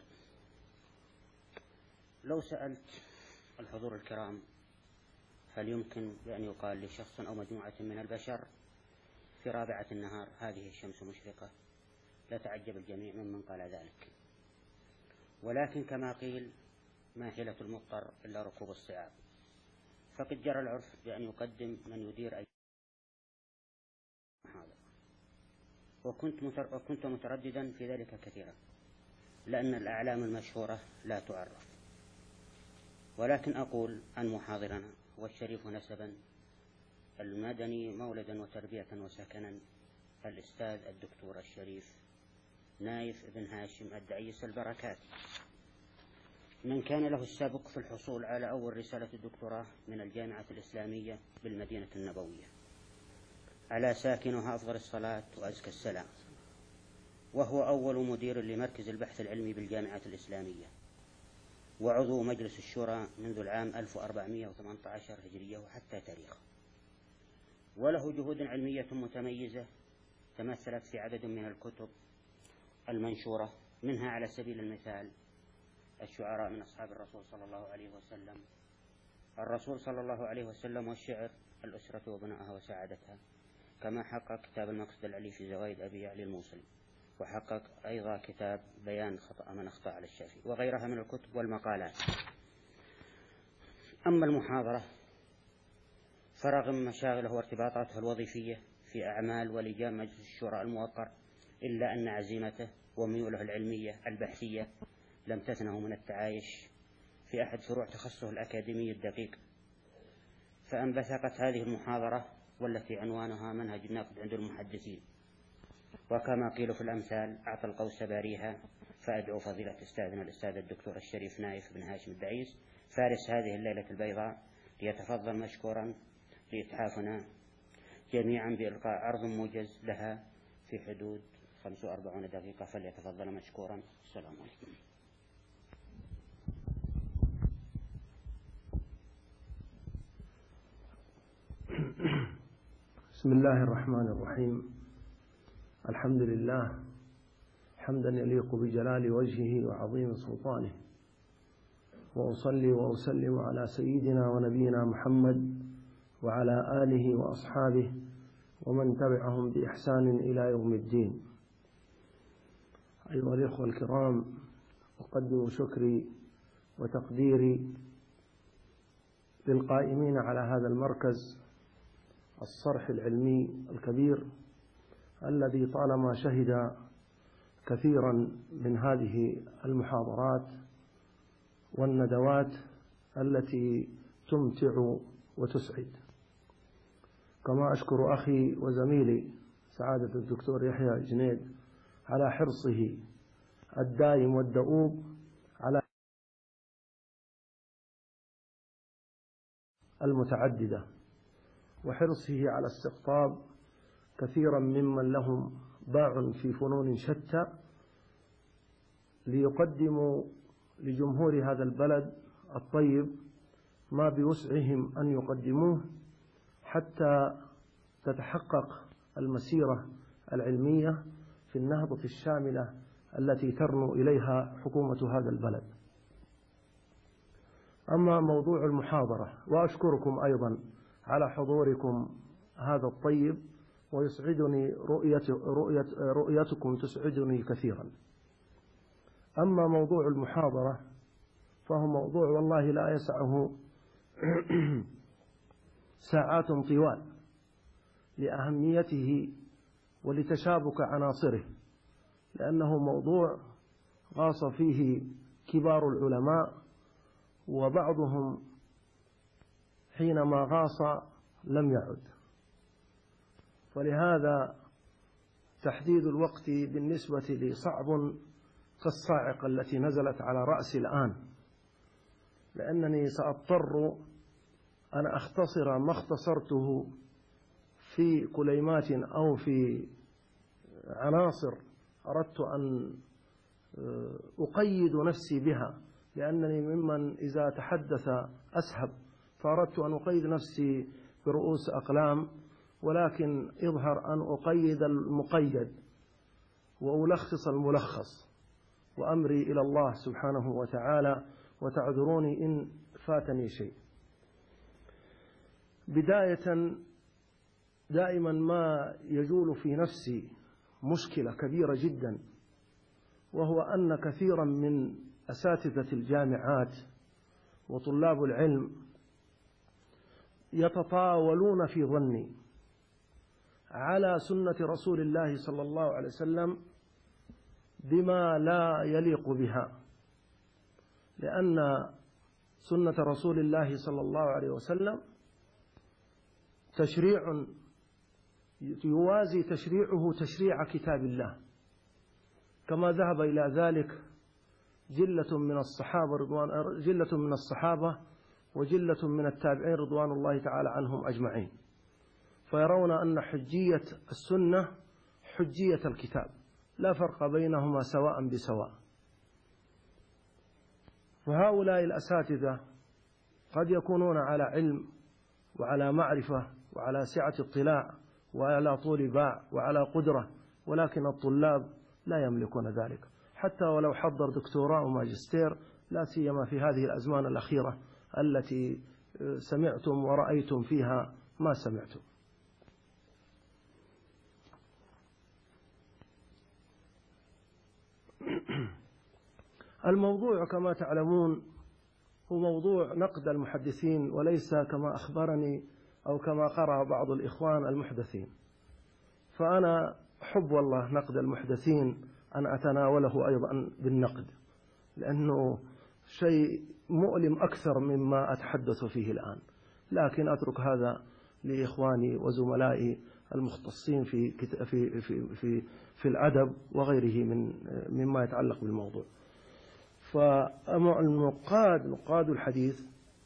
لو سألت الحضور الكرام هل يمكن بأن يقال لشخص أو مجموعة من البشر في رابعة النهار هذه الشمس مشرقة، لتعجب الجميع ممن قال ذلك. ولكن كما قيل ما حيلة المضطر إلا ركوب الصعاب، فقد جرى العرف بأن يقدم من يدير أي محاضرة، وكنت مترددا في ذلك كثيرا، لأن الأعلام المشهورة لا تعرف. ولكن أقول عن محاضرنا والشريف نسبا المدني مولدا وتربية وسكنا الأستاذ الدكتور الشريف نايف بن هاشم الدعيس البركات، من كان له السابق في الحصول على أول رسالة الدكتوراه من الجامعة الإسلامية بالمدينة النبوية، على ساكنها أفضل الصلاة وأزكى السلام، وهو أول مدير لمركز البحث العلمي بالجامعة الإسلامية، وعضو مجلس الشورى منذ العام 1418 هجرية وحتى تاريخه. وله جهود علمية متميزة تمثلت في عدد من الكتب المنشورة، منها على سبيل المثال الشعراء من أصحاب الرسول صلى الله عليه وسلم، الرسول صلى الله عليه وسلم والشعر، الأسرة وبنائها وسعادتها، كما حقق كتاب المقصد العلي في زوائد أبي يعلي الموصلي، وحقق أيضا كتاب بيان خطأ من أخطأ على الشافعي، وغيرها من الكتب والمقالات. أما المحاضرة فرغم مشاغله وارتباطاته الوظيفية في أعمال ولجان مجلس الشورى الموقر، إلا أن عزيمته وميوله العلمية البحثية لم تثنه من التعايش في أحد فروع تخصصه الأكاديمي الدقيق، فأنبثقت هذه المحاضرة والتي عنوانها منهج النقد عند المحدثين. وكما قيل في الأمثال أعطى القوس باريها، فأدعو فضيلة أستاذنا الأستاذ الدكتور الشريف نايف بن هاشم الدعيس فارس هذه الليلة البيضاء ليتفضل مشكورا لإتحافنا جميعا بإلقاء عرض موجز لها في حدود 45 دقيقة، فليتفضل مشكورا. السلام عليكم. بسم الله الرحمن الرحيم. الحمد لله حمدا يليق بجلال وجهه وعظيم سلطانه، وأصلي وأسلم على سيدنا ونبينا محمد وعلى آله وأصحابه ومن تبعهم بإحسان إلى يوم الدين. أيها الإخوة الكرام، أقدم شكري وتقديري للقائمين على هذا المركز الصرح العلمي الكبير الذي طالما شهد كثيرا من هذه المحاضرات والندوات التي تمتع وتسعد. كما أشكر أخي وزميلي سعادة الدكتور يحيى جنيد على حرصه الدائم والدؤوب على المتعددة، وحرصه على استقطاب كثيرا ممن لهم باع في فنون شتى ليقدموا لجمهور هذا البلد الطيب ما بوسعهم أن يقدموه حتى تتحقق المسيرة العلمية في النهضة الشاملة التي ترنو إليها حكومة هذا البلد. أما موضوع المحاضرة، وأشكركم أيضا على حضوركم هذا الطيب، ويسعدني رؤيتكم تسعدني كثيرا. أما موضوع المحاضرة فهو موضوع والله لا يسعه ساعات طوال لأهميته ولتشابك عناصره، لأنه موضوع غاص فيه كبار العلماء، وبعضهم حينما غاص لم يعد. فلهذا تحديد الوقت بالنسبة لي صعب كالصاعقة التي نزلت على رأسي الآن، لأنني سأضطر أن أختصر ما اختصرته في كليمات أو في عناصر أردت أن أقيد نفسي بها، لأنني ممن إذا تحدث أسهب، فأردت أن أقيد نفسي برؤوس أقلام، ولكن يظهر أن أقيد المقيد وألخص الملخص، وأمري إلى الله سبحانه وتعالى، وتعذروني إن فاتني شيء. بداية، دائما ما يجول في نفسي مشكلة كبيرة جدا، وهو أن كثيرا من أساتذة الجامعات وطلاب العلم يتطاولون في ظني على سنة رسول الله صلى الله عليه وسلم بما لا يليق بها، لأن سنة رسول الله صلى الله عليه وسلم تشريع يوازي تشريعه تشريع كتاب الله، كما ذهب إلى ذلك جلة من الصحابة وجلة من التابعين رضوان الله تعالى عنهم أجمعين، فيرون أن حجية السنة حجية الكتاب، لا فرق بينهما سواء بسواء. وهؤلاء الأساتذة قد يكونون على علم وعلى معرفة وعلى سعة اطلاع وعلى طول باع وعلى قدرة، ولكن الطلاب لا يملكون ذلك، حتى ولو حضر دكتوراه وماجستير، لا سيما في هذه الأزمان الأخيرة التي سمعتم ورأيتم فيها ما سمعتم. الموضوع كما تعلمون هو موضوع نقد المحدثين، وليس كما أخبرني أو كما قرأ بعض الإخوان المحدثين، فأنا حب والله نقد المحدثين أن أتناوله أيضا بالنقد، لأنه شيء مؤلم أكثر مما أتحدث فيه الآن، لكن أترك هذا لإخواني وزملائي المختصين في الأدب وغيره مما يتعلق بالموضوع. فالنقاد الحديث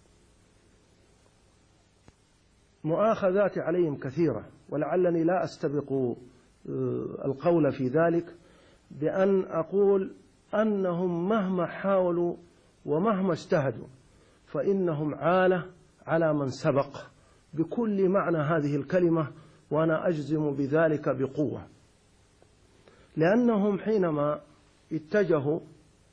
مؤاخذات عليهم كثيرة، ولعلني لا أستبق القول في ذلك بأن أقول أنهم مهما حاولوا ومهما اجتهدوا فإنهم عالة على من سبق بكل معنى هذه الكلمة، وأنا أجزم بذلك بقوة، لأنهم حينما اتجهوا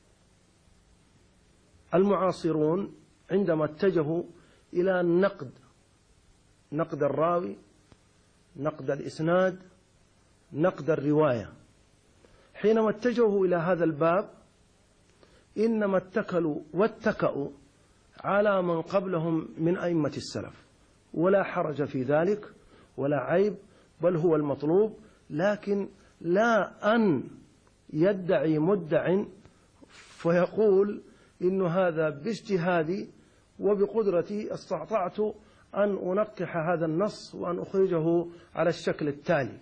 المعاصرون عندما اتجهوا إلى نقد الراوي، نقد الإسناد، نقد الرواية، حينما اتجهوا إلى هذا الباب إنما اتكلوا واتكأوا على من قبلهم من أئمة السلف، ولا حرج في ذلك ولا عيب، بل هو المطلوب، لكن لا أن يدعي مدع فيقول إن هذا باجتهادي وبقدرتي استطعت أن أنقح هذا النص وأن أخرجه على الشكل التالي.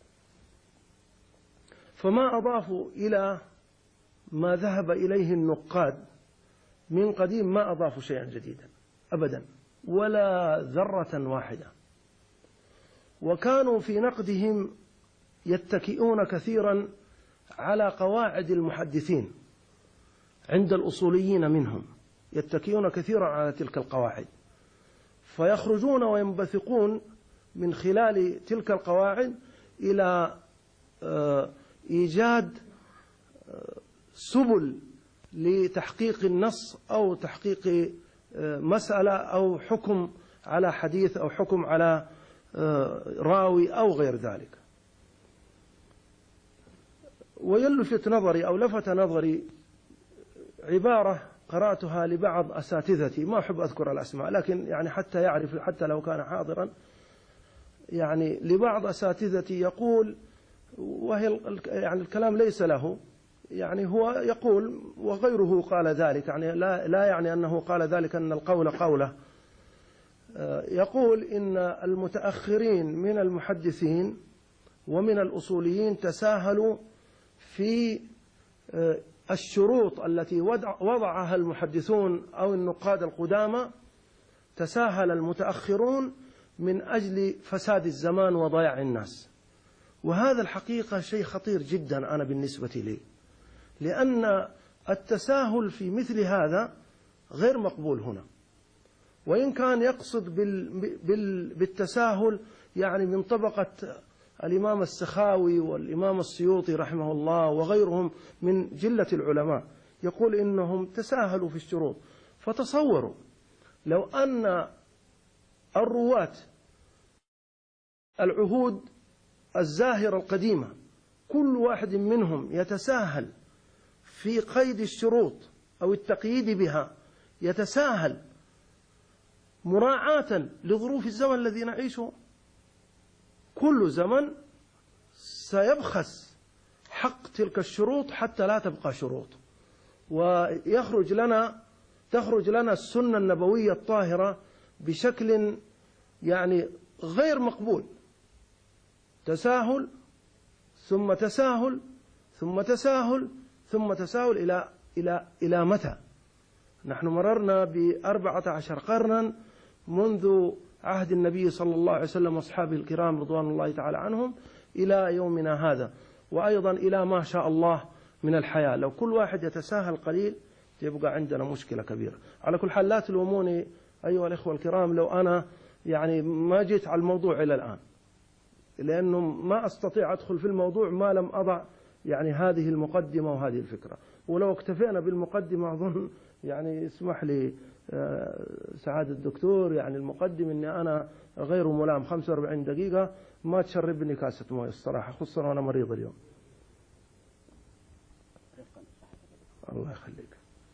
فما أضافوا إلى ما ذهب إليه النقاد من قديم، ما أضافوا شيئا جديدا أبدا ولا ذرة واحدة، وكانوا في نقدهم يتكئون كثيرا على قواعد المحدثين عند الأصوليين منهم، يتكئون كثيرا على تلك القواعد، فيخرجون وينبثقون من خلال تلك القواعد إلى إيجاد سبل لتحقيق النص أو تحقيق مسألة أو حكم على حديث أو حكم على راوي أو غير ذلك. ويلفت نظري أو لفت نظري عبارة قرأتها لبعض أساتذتي، ما أحب أذكر الأسماء لكن يعني حتى يعرف، حتى لو كان حاضرا، يعني لبعض أساتذتي يقول، وهي يعني الكلام ليس له، يعني هو يقول وغيره قال ذلك، يعني لا يعني أنه قال ذلك أن القول قوله، يقول إن المتأخرين من المحدثين ومن الأصوليين تساهلوا في الشروط التي وضعها المحدثون أو النقاد القدامى تساهل المتأخرون من أجل فساد الزمان وضياع الناس، وهذا الحقيقة شيء خطير جدا أنا بالنسبة لي، لأن التساهل في مثل هذا غير مقبول هنا. وإن كان يقصد بالتساهل يعني من طبقة الإمام السخاوي والإمام السيوطي رحمه الله وغيرهم من جلة العلماء، يقول إنهم تساهلوا في الشروط. فتصوروا لو أن الرواة العهود الزاهرة القديمة كل واحد منهم يتساهل في قيد الشروط أو التقييد بها، يتساهل مراعاة لظروف الزمن الذي نعيشه، كل زمن سيبخس حق تلك الشروط حتى لا تبقى شروط، تخرج لنا السنة النبوية الطاهرة بشكل يعني غير مقبول. تساهل ثم تساهل ثم تساهل ثم تساهل إلى متى؟ نحن مررنا ب14 قرنا منذ عهد النبي صلى الله عليه وسلم وأصحابه الكرام رضوان الله تعالى عنهم إلى يومنا هذا، وأيضا إلى ما شاء الله من الحياة. لو كل واحد يتساهل قليل يبقى عندنا مشكلة كبيرة. على كل حال لا تلوموني أيها الإخوة الكرام لو أنا يعني ما جيت على الموضوع إلى الآن، لأنه ما أستطيع أدخل في الموضوع ما لم أضع يعني هذه المقدمة وهذه الفكرة. ولو اكتفينا بالمقدمة أظن يعني اسمح لي سعادة الدكتور يعني المقدم أني أنا غير ملام 45 دقيقة ما تشربني كاسة موية الصراحة، خصوصا وأنا مريض اليوم. الله يخليك.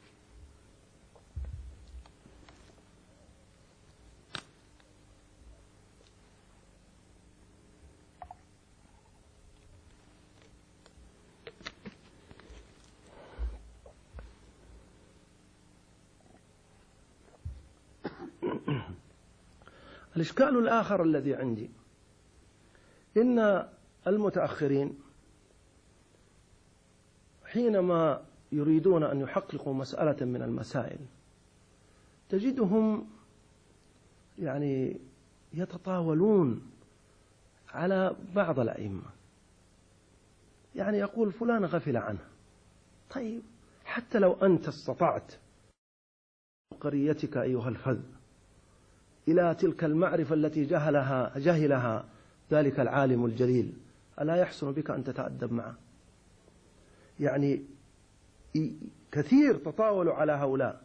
الإشكال الآخر الذي عندي إن المتأخرين حينما يريدون أن يحققوا مسألة من المسائل تجدهم يعني يتطاولون على بعض الأئمة، يعني يقول فلان غفل عنه. طيب حتى لو أنت استطعت قريتك أيها الفذ إلى تلك المعرفة التي جهلها ذلك العالم الجليل، ألا يحسن بك أن تتأدب معه؟ يعني كثير تطاولوا على هؤلاء.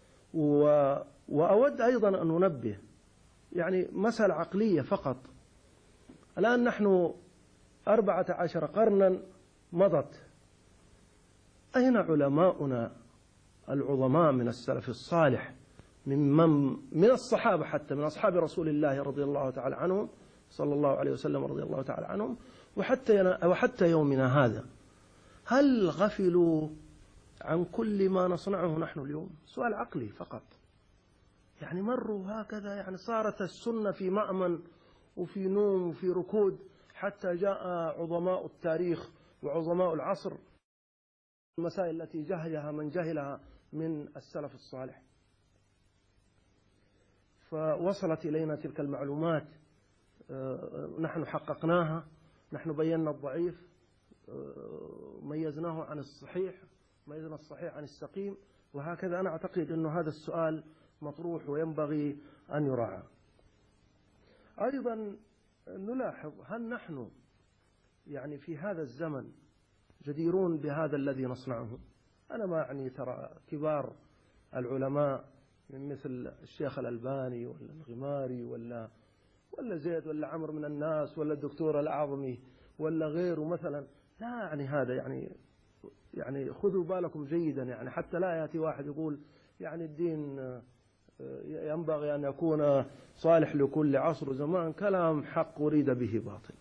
وأود أيضا أن ننبه يعني مسألة عقلية فقط. الآن نحن 14 قرنا مضت، أين علماؤنا العظماء من السلف الصالح من الصحابة حتى من أصحاب رسول الله رضي الله تعالى عنهم صلى الله عليه وسلم رضي الله تعالى عنهم وحتى يومنا هذا؟ هل غفلوا عن كل ما نصنعه نحن اليوم؟ سؤال عقلي فقط. يعني مروا هكذا، يعني صارت السنة في مأمن وفي نوم وفي ركود حتى جاء عظماء التاريخ وعظماء العصر المسائل التي جهلها من جهلها من السلف الصالح، فوصلت إلينا تلك المعلومات، نحن حققناها، نحن بينا الضعيف، ميزناه عن الصحيح، ميزنا الصحيح عن السقيم، وهكذا. أنا أعتقد أن هذا السؤال مطروح وينبغي أن يراعى. أيضا نلاحظ هل نحن يعني في هذا الزمن جديرون بهذا الذي نصنعه؟ أنا ما أعني ترى كبار العلماء من مثل الشيخ الألباني ولا الغماري ولا زيد ولا عمرو من الناس ولا الدكتور الأعظمي ولا غيره مثلا، لا يعني هذا يعني خذوا بالكم جيدا، يعني حتى لا يأتي واحد يقول يعني الدين ينبغي أن يكون صالح لكل عصر وزمان. كلام حق أريد به باطل.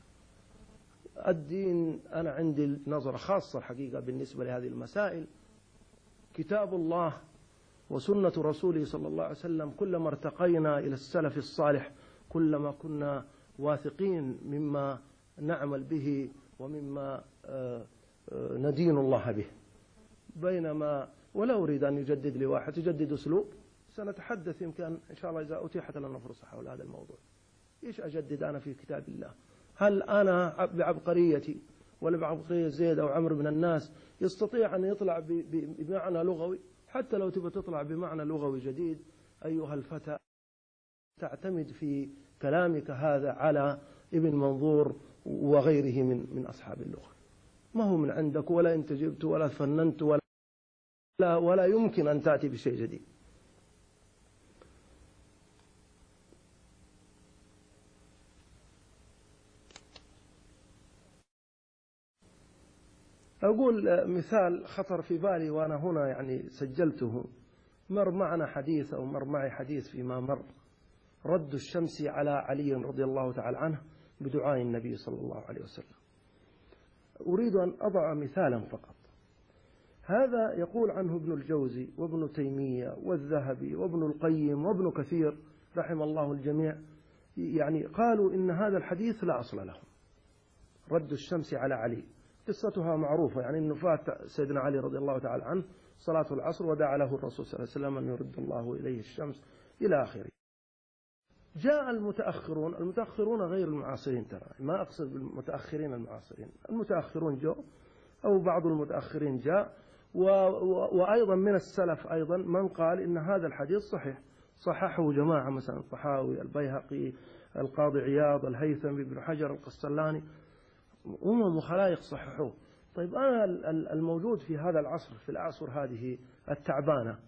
الدين أنا عندي نظرة خاصة الحقيقة بالنسبة لهذه المسائل. كتاب الله وسنة رسوله صلى الله عليه وسلم، كلما ارتقينا إلى السلف الصالح كلما كنا واثقين مما نعمل به ومما ندين الله به. بينما ولا أريد أن يجدد لي واحد يجدد أسلوب، سنتحدث يمكن إن شاء الله إذا أتيحت لنا فرصة حول هذا الموضوع. إيش أجدد أنا في كتاب الله؟ هل أنا بعبقريتي ولا بعبقرية زيد أو عمرو بن الناس يستطيع أن يطلع بمعنى لغوي؟ حتى لو تبى تطلع بمعنى لغوي جديد أيها الفتى، تعتمد في كلامك هذا على ابن منظور وغيره من أصحاب اللغة، ما هو من عندك، ولا أنت جبت ولا فننت ولا يمكن أن تأتي بشيء جديد. أقول مثال خطر في بالي وأنا هنا يعني سجلته، مر معنا حديث أو مر معي حديث فيما مر، رد الشمس على علي رضي الله تعالى عنه بدعاء النبي صلى الله عليه وسلم. أريد أن أضع مثالا فقط. هذا يقول عنه ابن الجوزي وابن تيمية والذهبي وابن القيم وابن كثير رحم الله الجميع، يعني قالوا إن هذا الحديث لا أصل له، رد الشمس على علي. قصتها معروفة، يعني أنه فات سيدنا علي رضي الله تعالى عنه صلاة العصر ودعا له الرسول صلى الله عليه وسلم أن يرد الله إليه الشمس إلى آخره. جاء المتأخرون غير المعاصرين، ترى ما أقصد بالمتأخرين المعاصرين، المتأخرون جو أو بعض المتأخرين جاء، وأيضا من السلف أيضا من قال إن هذا الحديث صحيح، صححه جماعة مثلا الطحاوي، البيهقي، القاضي عياض، الهيثمي، ابن حجر، القسطلاني، وخلائق صححوه. طيب أنا الموجود في هذا العصر، في الأعصر هذه التعبانة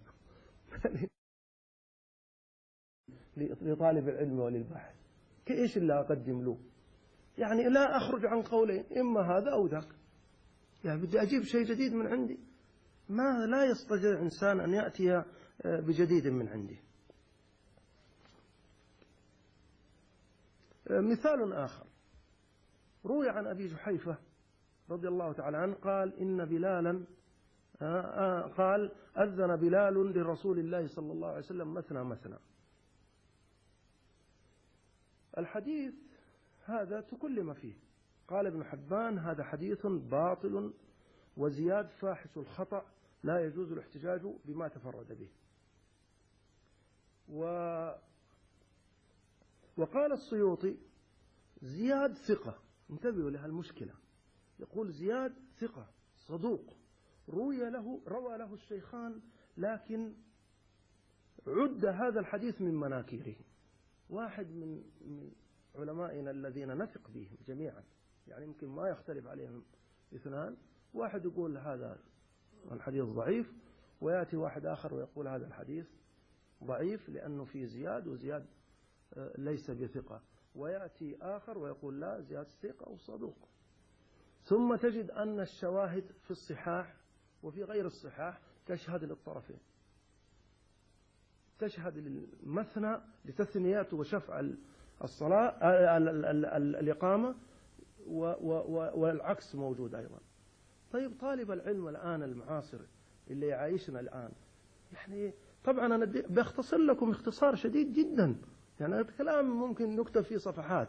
لطالب العلم وللباحث، كإيش اللي أقدم له؟ يعني لا أخرج عن قولين، إما هذا أو ذاك، يعني بدي أجيب شيء جديد من عندي، ما لا يستطيع إنسان أن يأتي بجديد من عندي. مثال آخر روي عن أبي جحيفة رضي الله تعالى عنه قال إن بلالا قال أذن بلال لرسول الله صلى الله عليه وسلم مثنى مثنى. الحديث هذا تكلم فيه، قال ابن حبان هذا حديث باطل وزياد فاحش الخطأ لا يجوز الاحتجاج بما تفرد به. وقال السيوطي زياد ثقة، انتبهوا لها المشكلة، يقول زياد ثقة صدوق روى له الشيخان، لكن عد هذا الحديث من مناكيره. واحد من علمائنا الذين نثق بهم جميعا، يعني يمكن ما يختلف عليهم اثنان، واحد يقول هذا الحديث ضعيف، ويأتي واحد آخر ويقول هذا الحديث ضعيف لأنه فيه زياد، وزياد ليس بثقة، ويأتي آخر ويقول لا زياد ثقة وصدوق. ثم تجد أن الشواهد في الصحاح وفي غير الصحاح تشهد للطرفين، تشهد للمثنى لتثنيات وشفع الصلاة الإقامة، والعكس موجود أيضا. طيب طالب العلم الآن المعاصر اللي يعيشنا الآن، يعني طبعا أنا بختصر لكم اختصار شديد جدا، يعني الكلام ممكن نكتب فيه صفحات.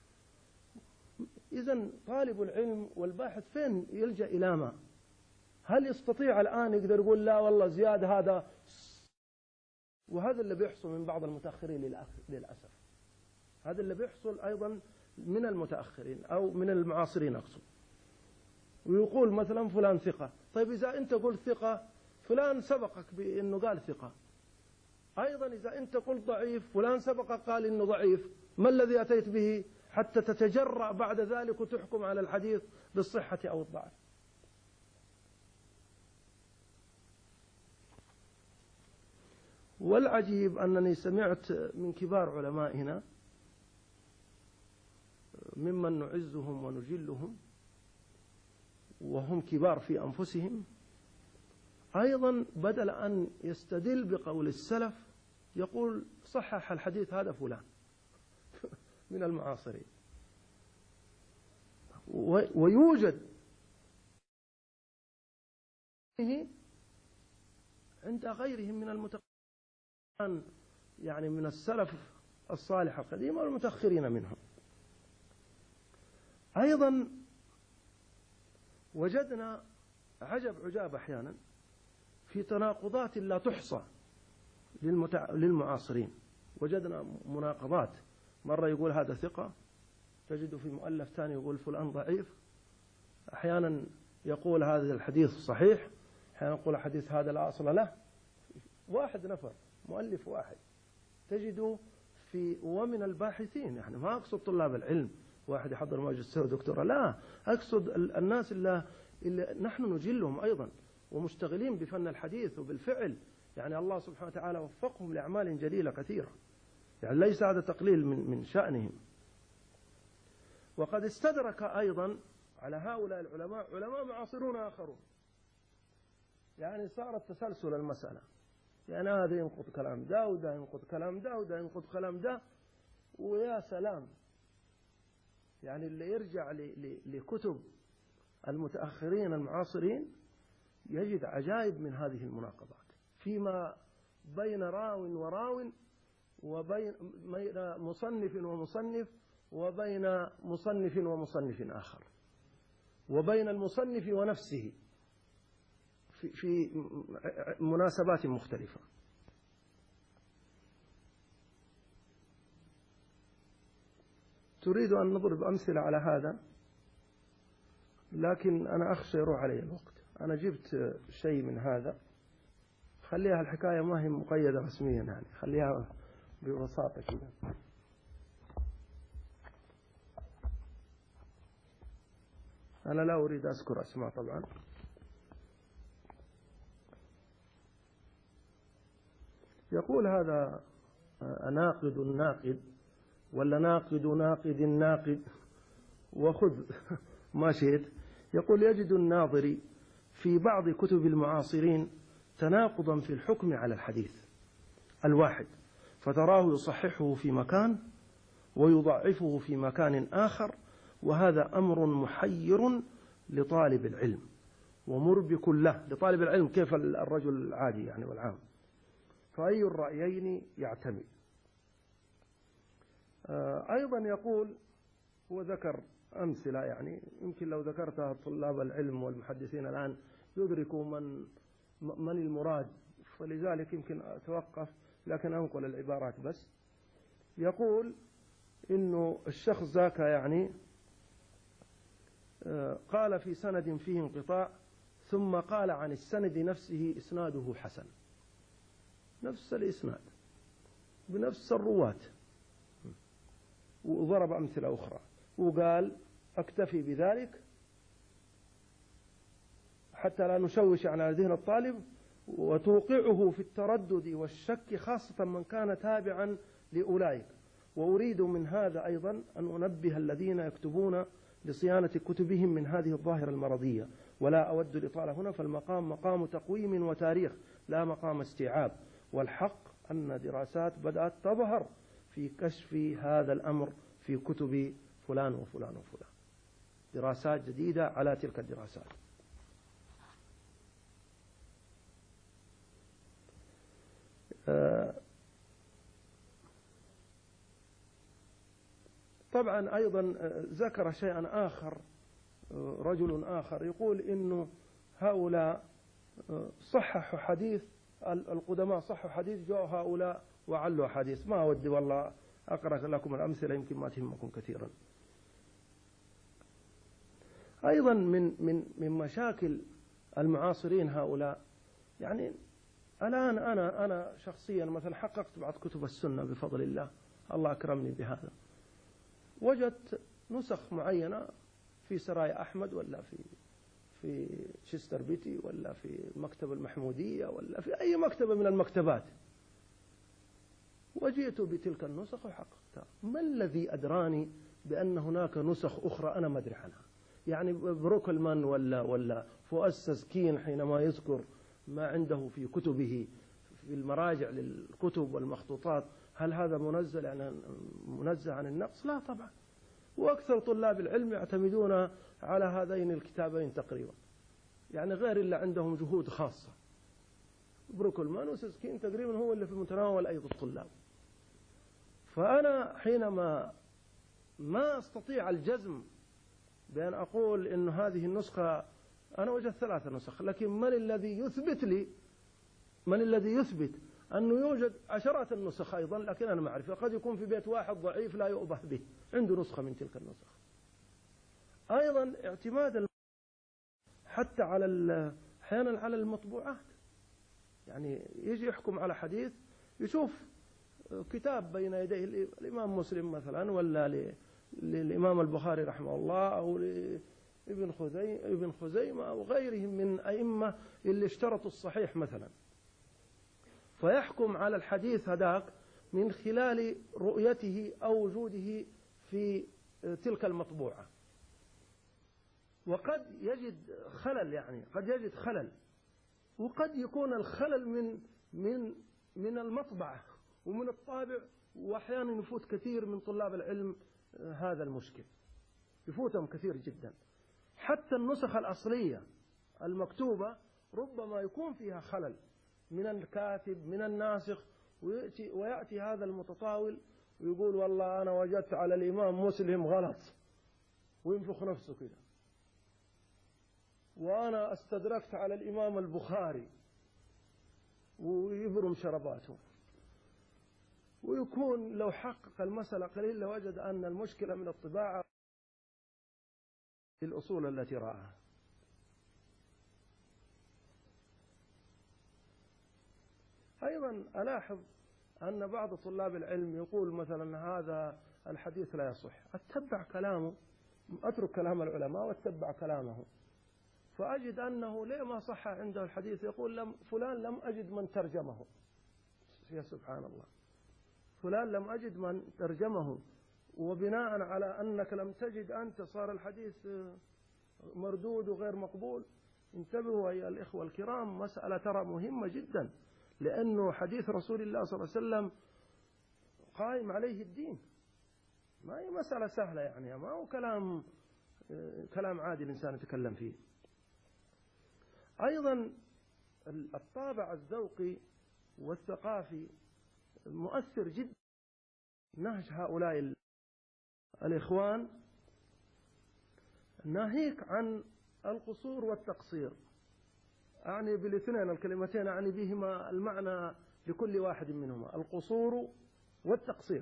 إذن طالب العلم والباحث فين يلجأ إلى ما؟ هل يستطيع الآن يقدر يقول لا والله زياد هذا؟ وهذا اللي بيحصل من بعض المتأخرين للأسف، هذا اللي بيحصل أيضا من المتأخرين أو من المعاصرين أقصد، ويقول مثلا فلان ثقة. طيب إذا أنت قلت ثقة فلان سبقك بأنه قال ثقة، أيضا إذا أنت قلت ضعيف فلان سبقك قال إنه ضعيف، ما الذي أتيت به حتى تتجرأ بعد ذلك وتحكم على الحديث بالصحة أو الضعف؟ والعجيب أنني سمعت من كبار علمائنا ممن نعزهم ونجلهم وهم كبار في أنفسهم، أيضا بدل أن يستدل بقول السلف يقول صحح الحديث هذا فلان من المعاصرين. ويوجد عند غيرهم من المتقدمين، يعني من السلف الصالح القديم والمتأخرين منهم. أيضا وجدنا عجب عجاب أحيانا في تناقضات لا تحصى للمعاصرين. وجدنا مناقضات، مرة يقول هذا ثقة، تجد في مؤلف ثاني يقول فلان ضعيف، أحيانا يقول هذا الحديث صحيح، أحيانا يقول الحديث هذا لا أصل له. واحد نفر مؤلف واحد تجده في، ومن الباحثين، يعني ما أقصد طلاب العلم واحد يحضر ماجستير دكتوراه، لا، أقصد الناس اللي نحن نجلهم أيضا ومشتغلين بفن الحديث وبالفعل، يعني الله سبحانه وتعالى وفقهم لأعمال جليلة كثيرة، يعني ليس هذا تقليل من شأنهم. وقد استدرك أيضا على هؤلاء العلماء علماء معاصرون آخرون، يعني صار تسلسل المسألة، يعني هذا ينقض كلام ده وده ينقض كلام ده وده ينقض كلام ده، ويا سلام، يعني اللي يرجع لكتب المتأخرين المعاصرين يجد عجائب من هذه المناقضات فيما بين راو وراو، وبين مصنف ومصنف، وبين مصنف ومصنف آخر، وبين المصنف ونفسه في مناسبات مختلفة. تريد أن نضرب أمثلة على هذا، لكن أنا أخشى يروح علي الوقت. أنا جبت شيء من هذا، خليها الحكاية ما هي مقيدة رسميا، يعني خليها ببساطة كذا. أنا لا أريد أذكر أسماء طبعا. يقول هذا ناقد الناقد، ولا ناقد ناقد الناقد، وخذ ما شئت. يقول يجد الناظري في بعض كتب المعاصرين تناقضا في الحكم على الحديث الواحد، فتراه يصححه في مكان ويضعفه في مكان آخر، وهذا أمر محير لطالب العلم ومربك له. لطالب العلم كيف الرجل العادي يعني والعام، فأي الرأيين يعتمد. أيضا يقول، وذكر أمثلة يعني يمكن لو ذكرتها طلاب العلم والمحدثين الآن يدركوا من المراد، فلذلك يمكن أتوقف لكن أنقل العبارات بس. يقول إنه الشخص ذاك يعني قال في سند فيه انقطاع، ثم قال عن السند نفسه إسناده حسن، نفس الإسناد بنفس الرواة، وضرب أمثلة أخرى وقال أكتفي بذلك حتى لا نشوش على ذهن الطالب وتوقعه في التردد والشك، خاصة من كان تابعا لأولئك. وأريد من هذا أيضا أن أنبه الذين يكتبون لصيانة كتبهم من هذه الظاهرة المرضية، ولا أود الإطالة هنا، فالمقام مقام تقويم وتاريخ لا مقام استيعاب. والحق أن دراسات بدأت تظهر في كشف هذا الأمر في كتب فلان وفلان وفلان، دراسات جديدة على تلك الدراسات. طبعا أيضا ذكر شيئا آخر، رجل آخر يقول إنه هؤلاء صححوا حديث، القدماء صححوا حديث، جاءوا هؤلاء وعلوا حديث. ما أودي والله أقرأ لكم الأمثلة يمكن ما تهمكم كثيرا. أيضا من مشاكل المعاصرين هؤلاء، يعني الآن أنا شخصيا مثلا حققت بعض كتب السنة بفضل الله، الله أكرمني بهذا، وجدت نسخ معينة في سرايا أحمد، ولا في تشستر بيتي، ولا في المكتبة المحمودية، ولا في أي مكتبة من المكتبات، وجئت بتلك النسخ وحققتها. ما الذي أدراني بأن هناك نسخ أخرى أنا ما أدري عنها؟ يعني بروكلمان ولا فؤاد سكين حينما يذكر ما عنده في كتبه في المراجع للكتب والمخطوطات، هل هذا منزه عن النقص؟ لا طبعا. وأكثر طلاب العلم يعتمدون على هذين الكتابين تقريبا، يعني غير اللي عندهم جهود خاصة. بروكلمان وسكين تقريبا هو اللي في متناول أيضا الطلاب. فأنا حينما ما أستطيع الجزم بأن أقول إن هذه النسخة، أنا وجدت 3 نسخ، لكن من الذي يثبت لي من الذي يثبت أنه يوجد عشرات النسخ أيضا، لكن أنا ما أعرف، قد يكون في بيت واحد ضعيف لا يؤبه به عنده نسخة من تلك النسخ. أيضا اعتماد حتى على أحيانا على المطبوعات، يعني يجي يحكم على حديث يشوف كتاب بين يديه الإمام مسلم مثلا ولا للإمام البخاري رحمه الله أو ابن خزيمة أو غيرهم من أئمة اللي اشترطوا الصحيح مثلا، فيحكم على الحديث هذاك من خلال رؤيته أو وجوده في تلك المطبوعة. وقد يجد خلل، يعني قد يجد خلل، وقد يكون الخلل من المطبعة ومن الطابع، وأحيانا يفوت كثير من طلاب العلم هذا المشكل، يفوتهم كثير جدا. حتى النسخ الأصلية المكتوبة ربما يكون فيها خلل من الكاتب من الناسخ، ويأتي هذا المتطاول ويقول والله أنا وجدت على الإمام مسلم غلط، وينفخ نفسه كده، وأنا استدركت على الإمام البخاري، ويبرم شرباته. ويكون لو حقق المسألة قليل لوجد أن المشكلة من الطباعة الأصول التي رآها. أيضا ألاحظ أن بعض طلاب العلم يقول مثلا هذا الحديث لا يصح، أتبع كلامه، أترك كلام العلماء واتبع كلامه، فأجد أنه ليه ما صح عنده الحديث، يقول فلان لم أجد من ترجمه. يا سبحان الله، فلان لم أجد من ترجمه، وبناء على أنك لم تجد أنت صار الحديث مردود وغير مقبول. انتبهوا أيها الإخوة الكرام، مسألة ترى مهمة جدا، لأنه حديث رسول الله صلى الله عليه وسلم قائم عليه الدين، ما هي مسألة سهلة، يعني ما هو كلام عادي الإنسان يتكلم فيه. أيضا الطابع الذوقي والثقافي مؤثر جدا. نهج هؤلاء الإخوان ناهيك عن القصور والتقصير، أعني بالاثنين الكلمتين أعني بهما المعنى لكل واحد منهما، القصور والتقصير.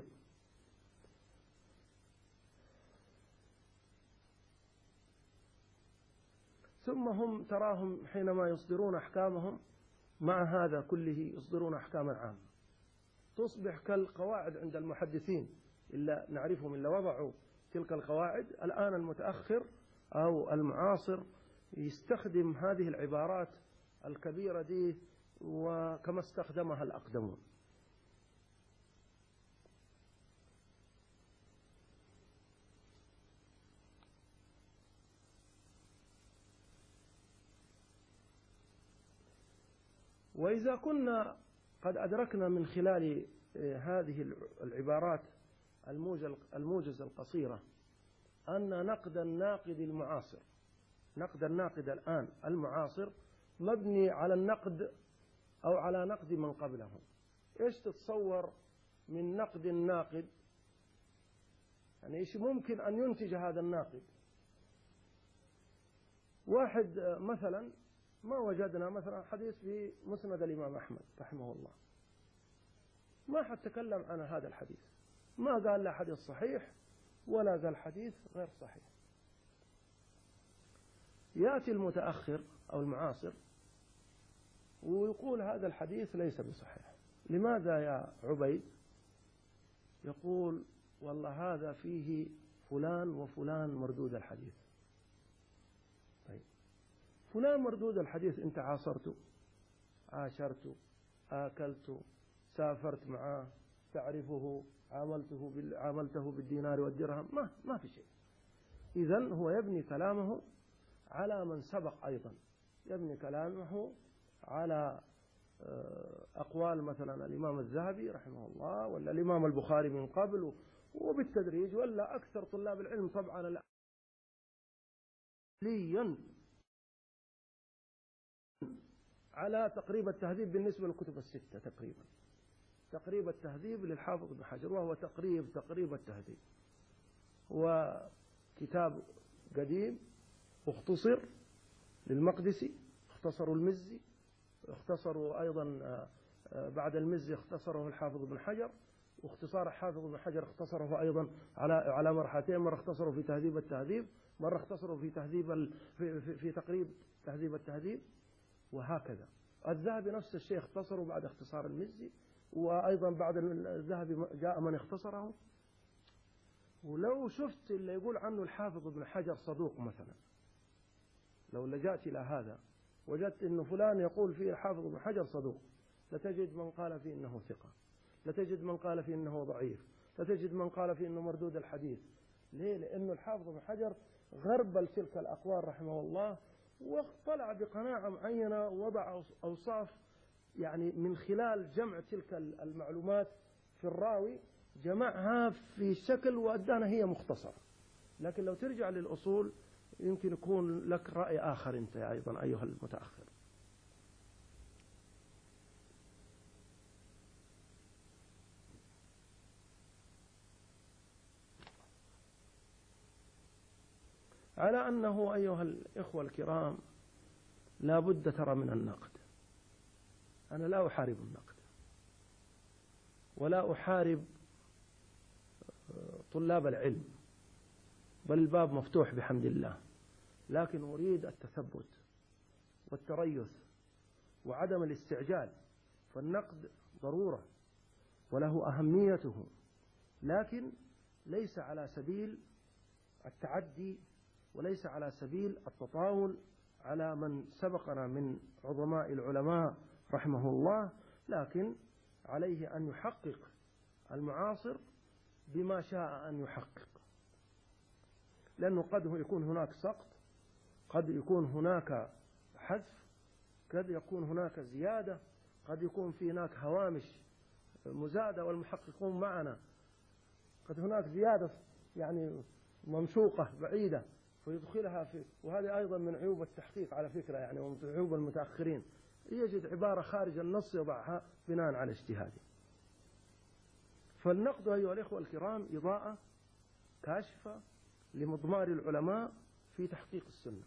ثم هم تراهم حينما يصدرون أحكامهم مع هذا كله يصدرون أحكاما عامة تصبح كالقواعد عند المحدثين، إلا نعرفهم إلا وضعوا تلك القواعد. الآن المتأخر أو المعاصر يستخدم هذه العبارات الكبيرة دي وكما استخدمها الأقدمون. وإذا كنا قد أدركنا من خلال هذه العبارات الموجز القصيرة أن نقد الناقد المعاصر، نقد الناقد الآن المعاصر مبني على النقد أو على نقد من قبله. إيش تتصور من نقد الناقد؟ يعني إيش ممكن أن ينتج هذا الناقد؟ واحد مثلا ما وجدنا مثلا حديث في مسند الإمام أحمد رحمه الله، ما حد تكلم عن هذا الحديث، ما قال لا حديث صحيح ولا قال حديث غير صحيح. يأتي المتأخر أو المعاصر ويقول هذا الحديث ليس بصحيح. لماذا يا عبيد؟ يقول والله هذا فيه فلان وفلان مردود الحديث. طيب فلان مردود الحديث أنت عاصرته، عاشرته، آكلته، سافرت معه، تعرفه، عاملته بالدينار والدرهم، ما في شيء. إذن هو يبني كلامه على من سبق، أيضا يبني كلامه على أقوال مثلا الإمام الذهبي رحمه الله ولا الإمام البخاري من قبل، وبالتدريج ولا أكثر طلاب العلم طبعا ليا على تقريب التهذيب بالنسبة للكتب الستة، تقريب التهذيب للحافظ ابن حجر، وهو تقريب التهذيب، وكتاب قديم اختصر للمقدسي، اختصر المزي، اختصروا أيضا بعد المزي اختصره الحافظ ابن حجر، واختصار الحافظ ابن حجر اختصره أيضا على مرحلتين، مرة اختصره في تهذيب التهذيب، مرة اختصره في تقريب تهذيب التهذيب، وهكذا. الذهبي نفس الشيء اختصره بعد اختصار المزي، وأيضا بعد الذهبي جاء من اختصره. ولو شفت اللي يقول عنه الحافظ ابن حجر صدوق مثلا، لو لجأت إلى هذا وجدت أنه فلان يقول فيه الحافظ ابن حجر صدوق، لتجد من قال فيه أنه ثقة، لتجد من قال فيه أنه ضعيف، لتجد من قال فيه أنه مردود الحديث. ليه؟ لأنه الحافظ ابن حجر غربل تلك الأقوال رحمه الله، واطلع بقناعة معينة، ووضع أوصاف يعني من خلال جمع تلك المعلومات في الراوي، جمعها في شكل وأدانا هي مختصرة. لكن لو ترجع للأصول يمكن يكون لك رأي آخر أنت أيضا أيها المتأخر. على أنه أيها الإخوة الكرام لا بد ترى من النقد. أنا لا أحارب النقد ولا أحارب طلاب العلم، بل الباب مفتوح بحمد الله، لكن أريد التثبت والتريث وعدم الاستعجال. فالنقد ضرورة وله أهميته، لكن ليس على سبيل التعدي وليس على سبيل التطاول على من سبقنا من عظماء العلماء رحمه الله، لكن عليه أن يحقق المعاصر بما شاء أن يحقق، لأنه قد يكون هناك سقط، قد يكون هناك حذف، قد يكون هناك زيادة، قد يكون في هناك هوامش مزادة، والمحققون معنا قد هناك زيادة يعني ممشوقة بعيدة فيدخلها في، وهذه أيضا من عيوب التحقيق على فكرة، يعني ومن عيوب المتأخرين، يجد عبارة خارج النص يضعها بناء على اجتهاده. فالنقد أيها الإخوة الكرام إضاءة كاشفة لمضمار العلماء في تحقيق السنة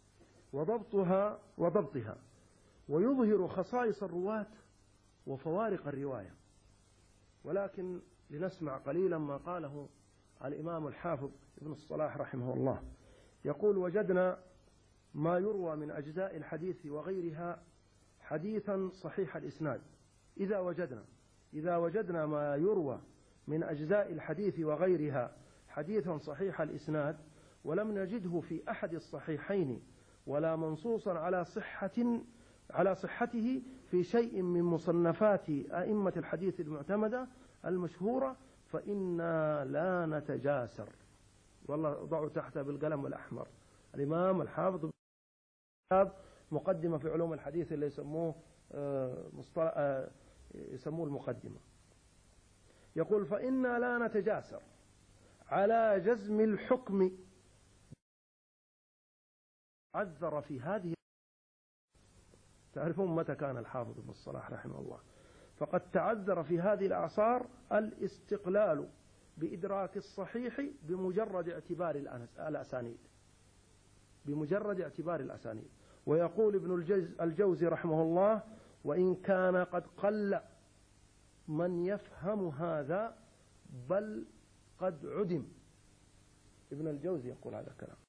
وضبطها، ويظهر خصائص الرواة وفوارق الرواية. ولكن لنسمع قليلا ما قاله الإمام الحافظ ابن الصلاح رحمه الله، يقول: وجدنا ما يروى من أجزاء الحديث وغيرها حديثا صحيح الإسناد. إذا وجدنا ما يروى من أجزاء الحديث وغيرها حديثا صحيح الإسناد ولم نجده في أحد الصحيحين ولا منصوصا على صحته في شيء من مصنفات أئمة الحديث المعتمدة المشهورة فإنا لا نتجاسر. والله ضعوا تحت بالقلم الأحمر الإمام الحافظ مقدمة في علوم الحديث اللي يسموه المقدمة، يقول: فإنا لا نتجاسر على جزم الحكم. عذر في هذه، تعرفون متى كان الحافظ ابن الصلاح رحمه الله؟ فقد تعذر في هذه الأعصار الاستقلال بإدراك الصحيح بمجرد اعتبار الأسانيد. ويقول ابن الجوزي رحمه الله: وإن كان قد قل من يفهم هذا بل قد عدم. ابن الجوزي يقول هذا الكلام.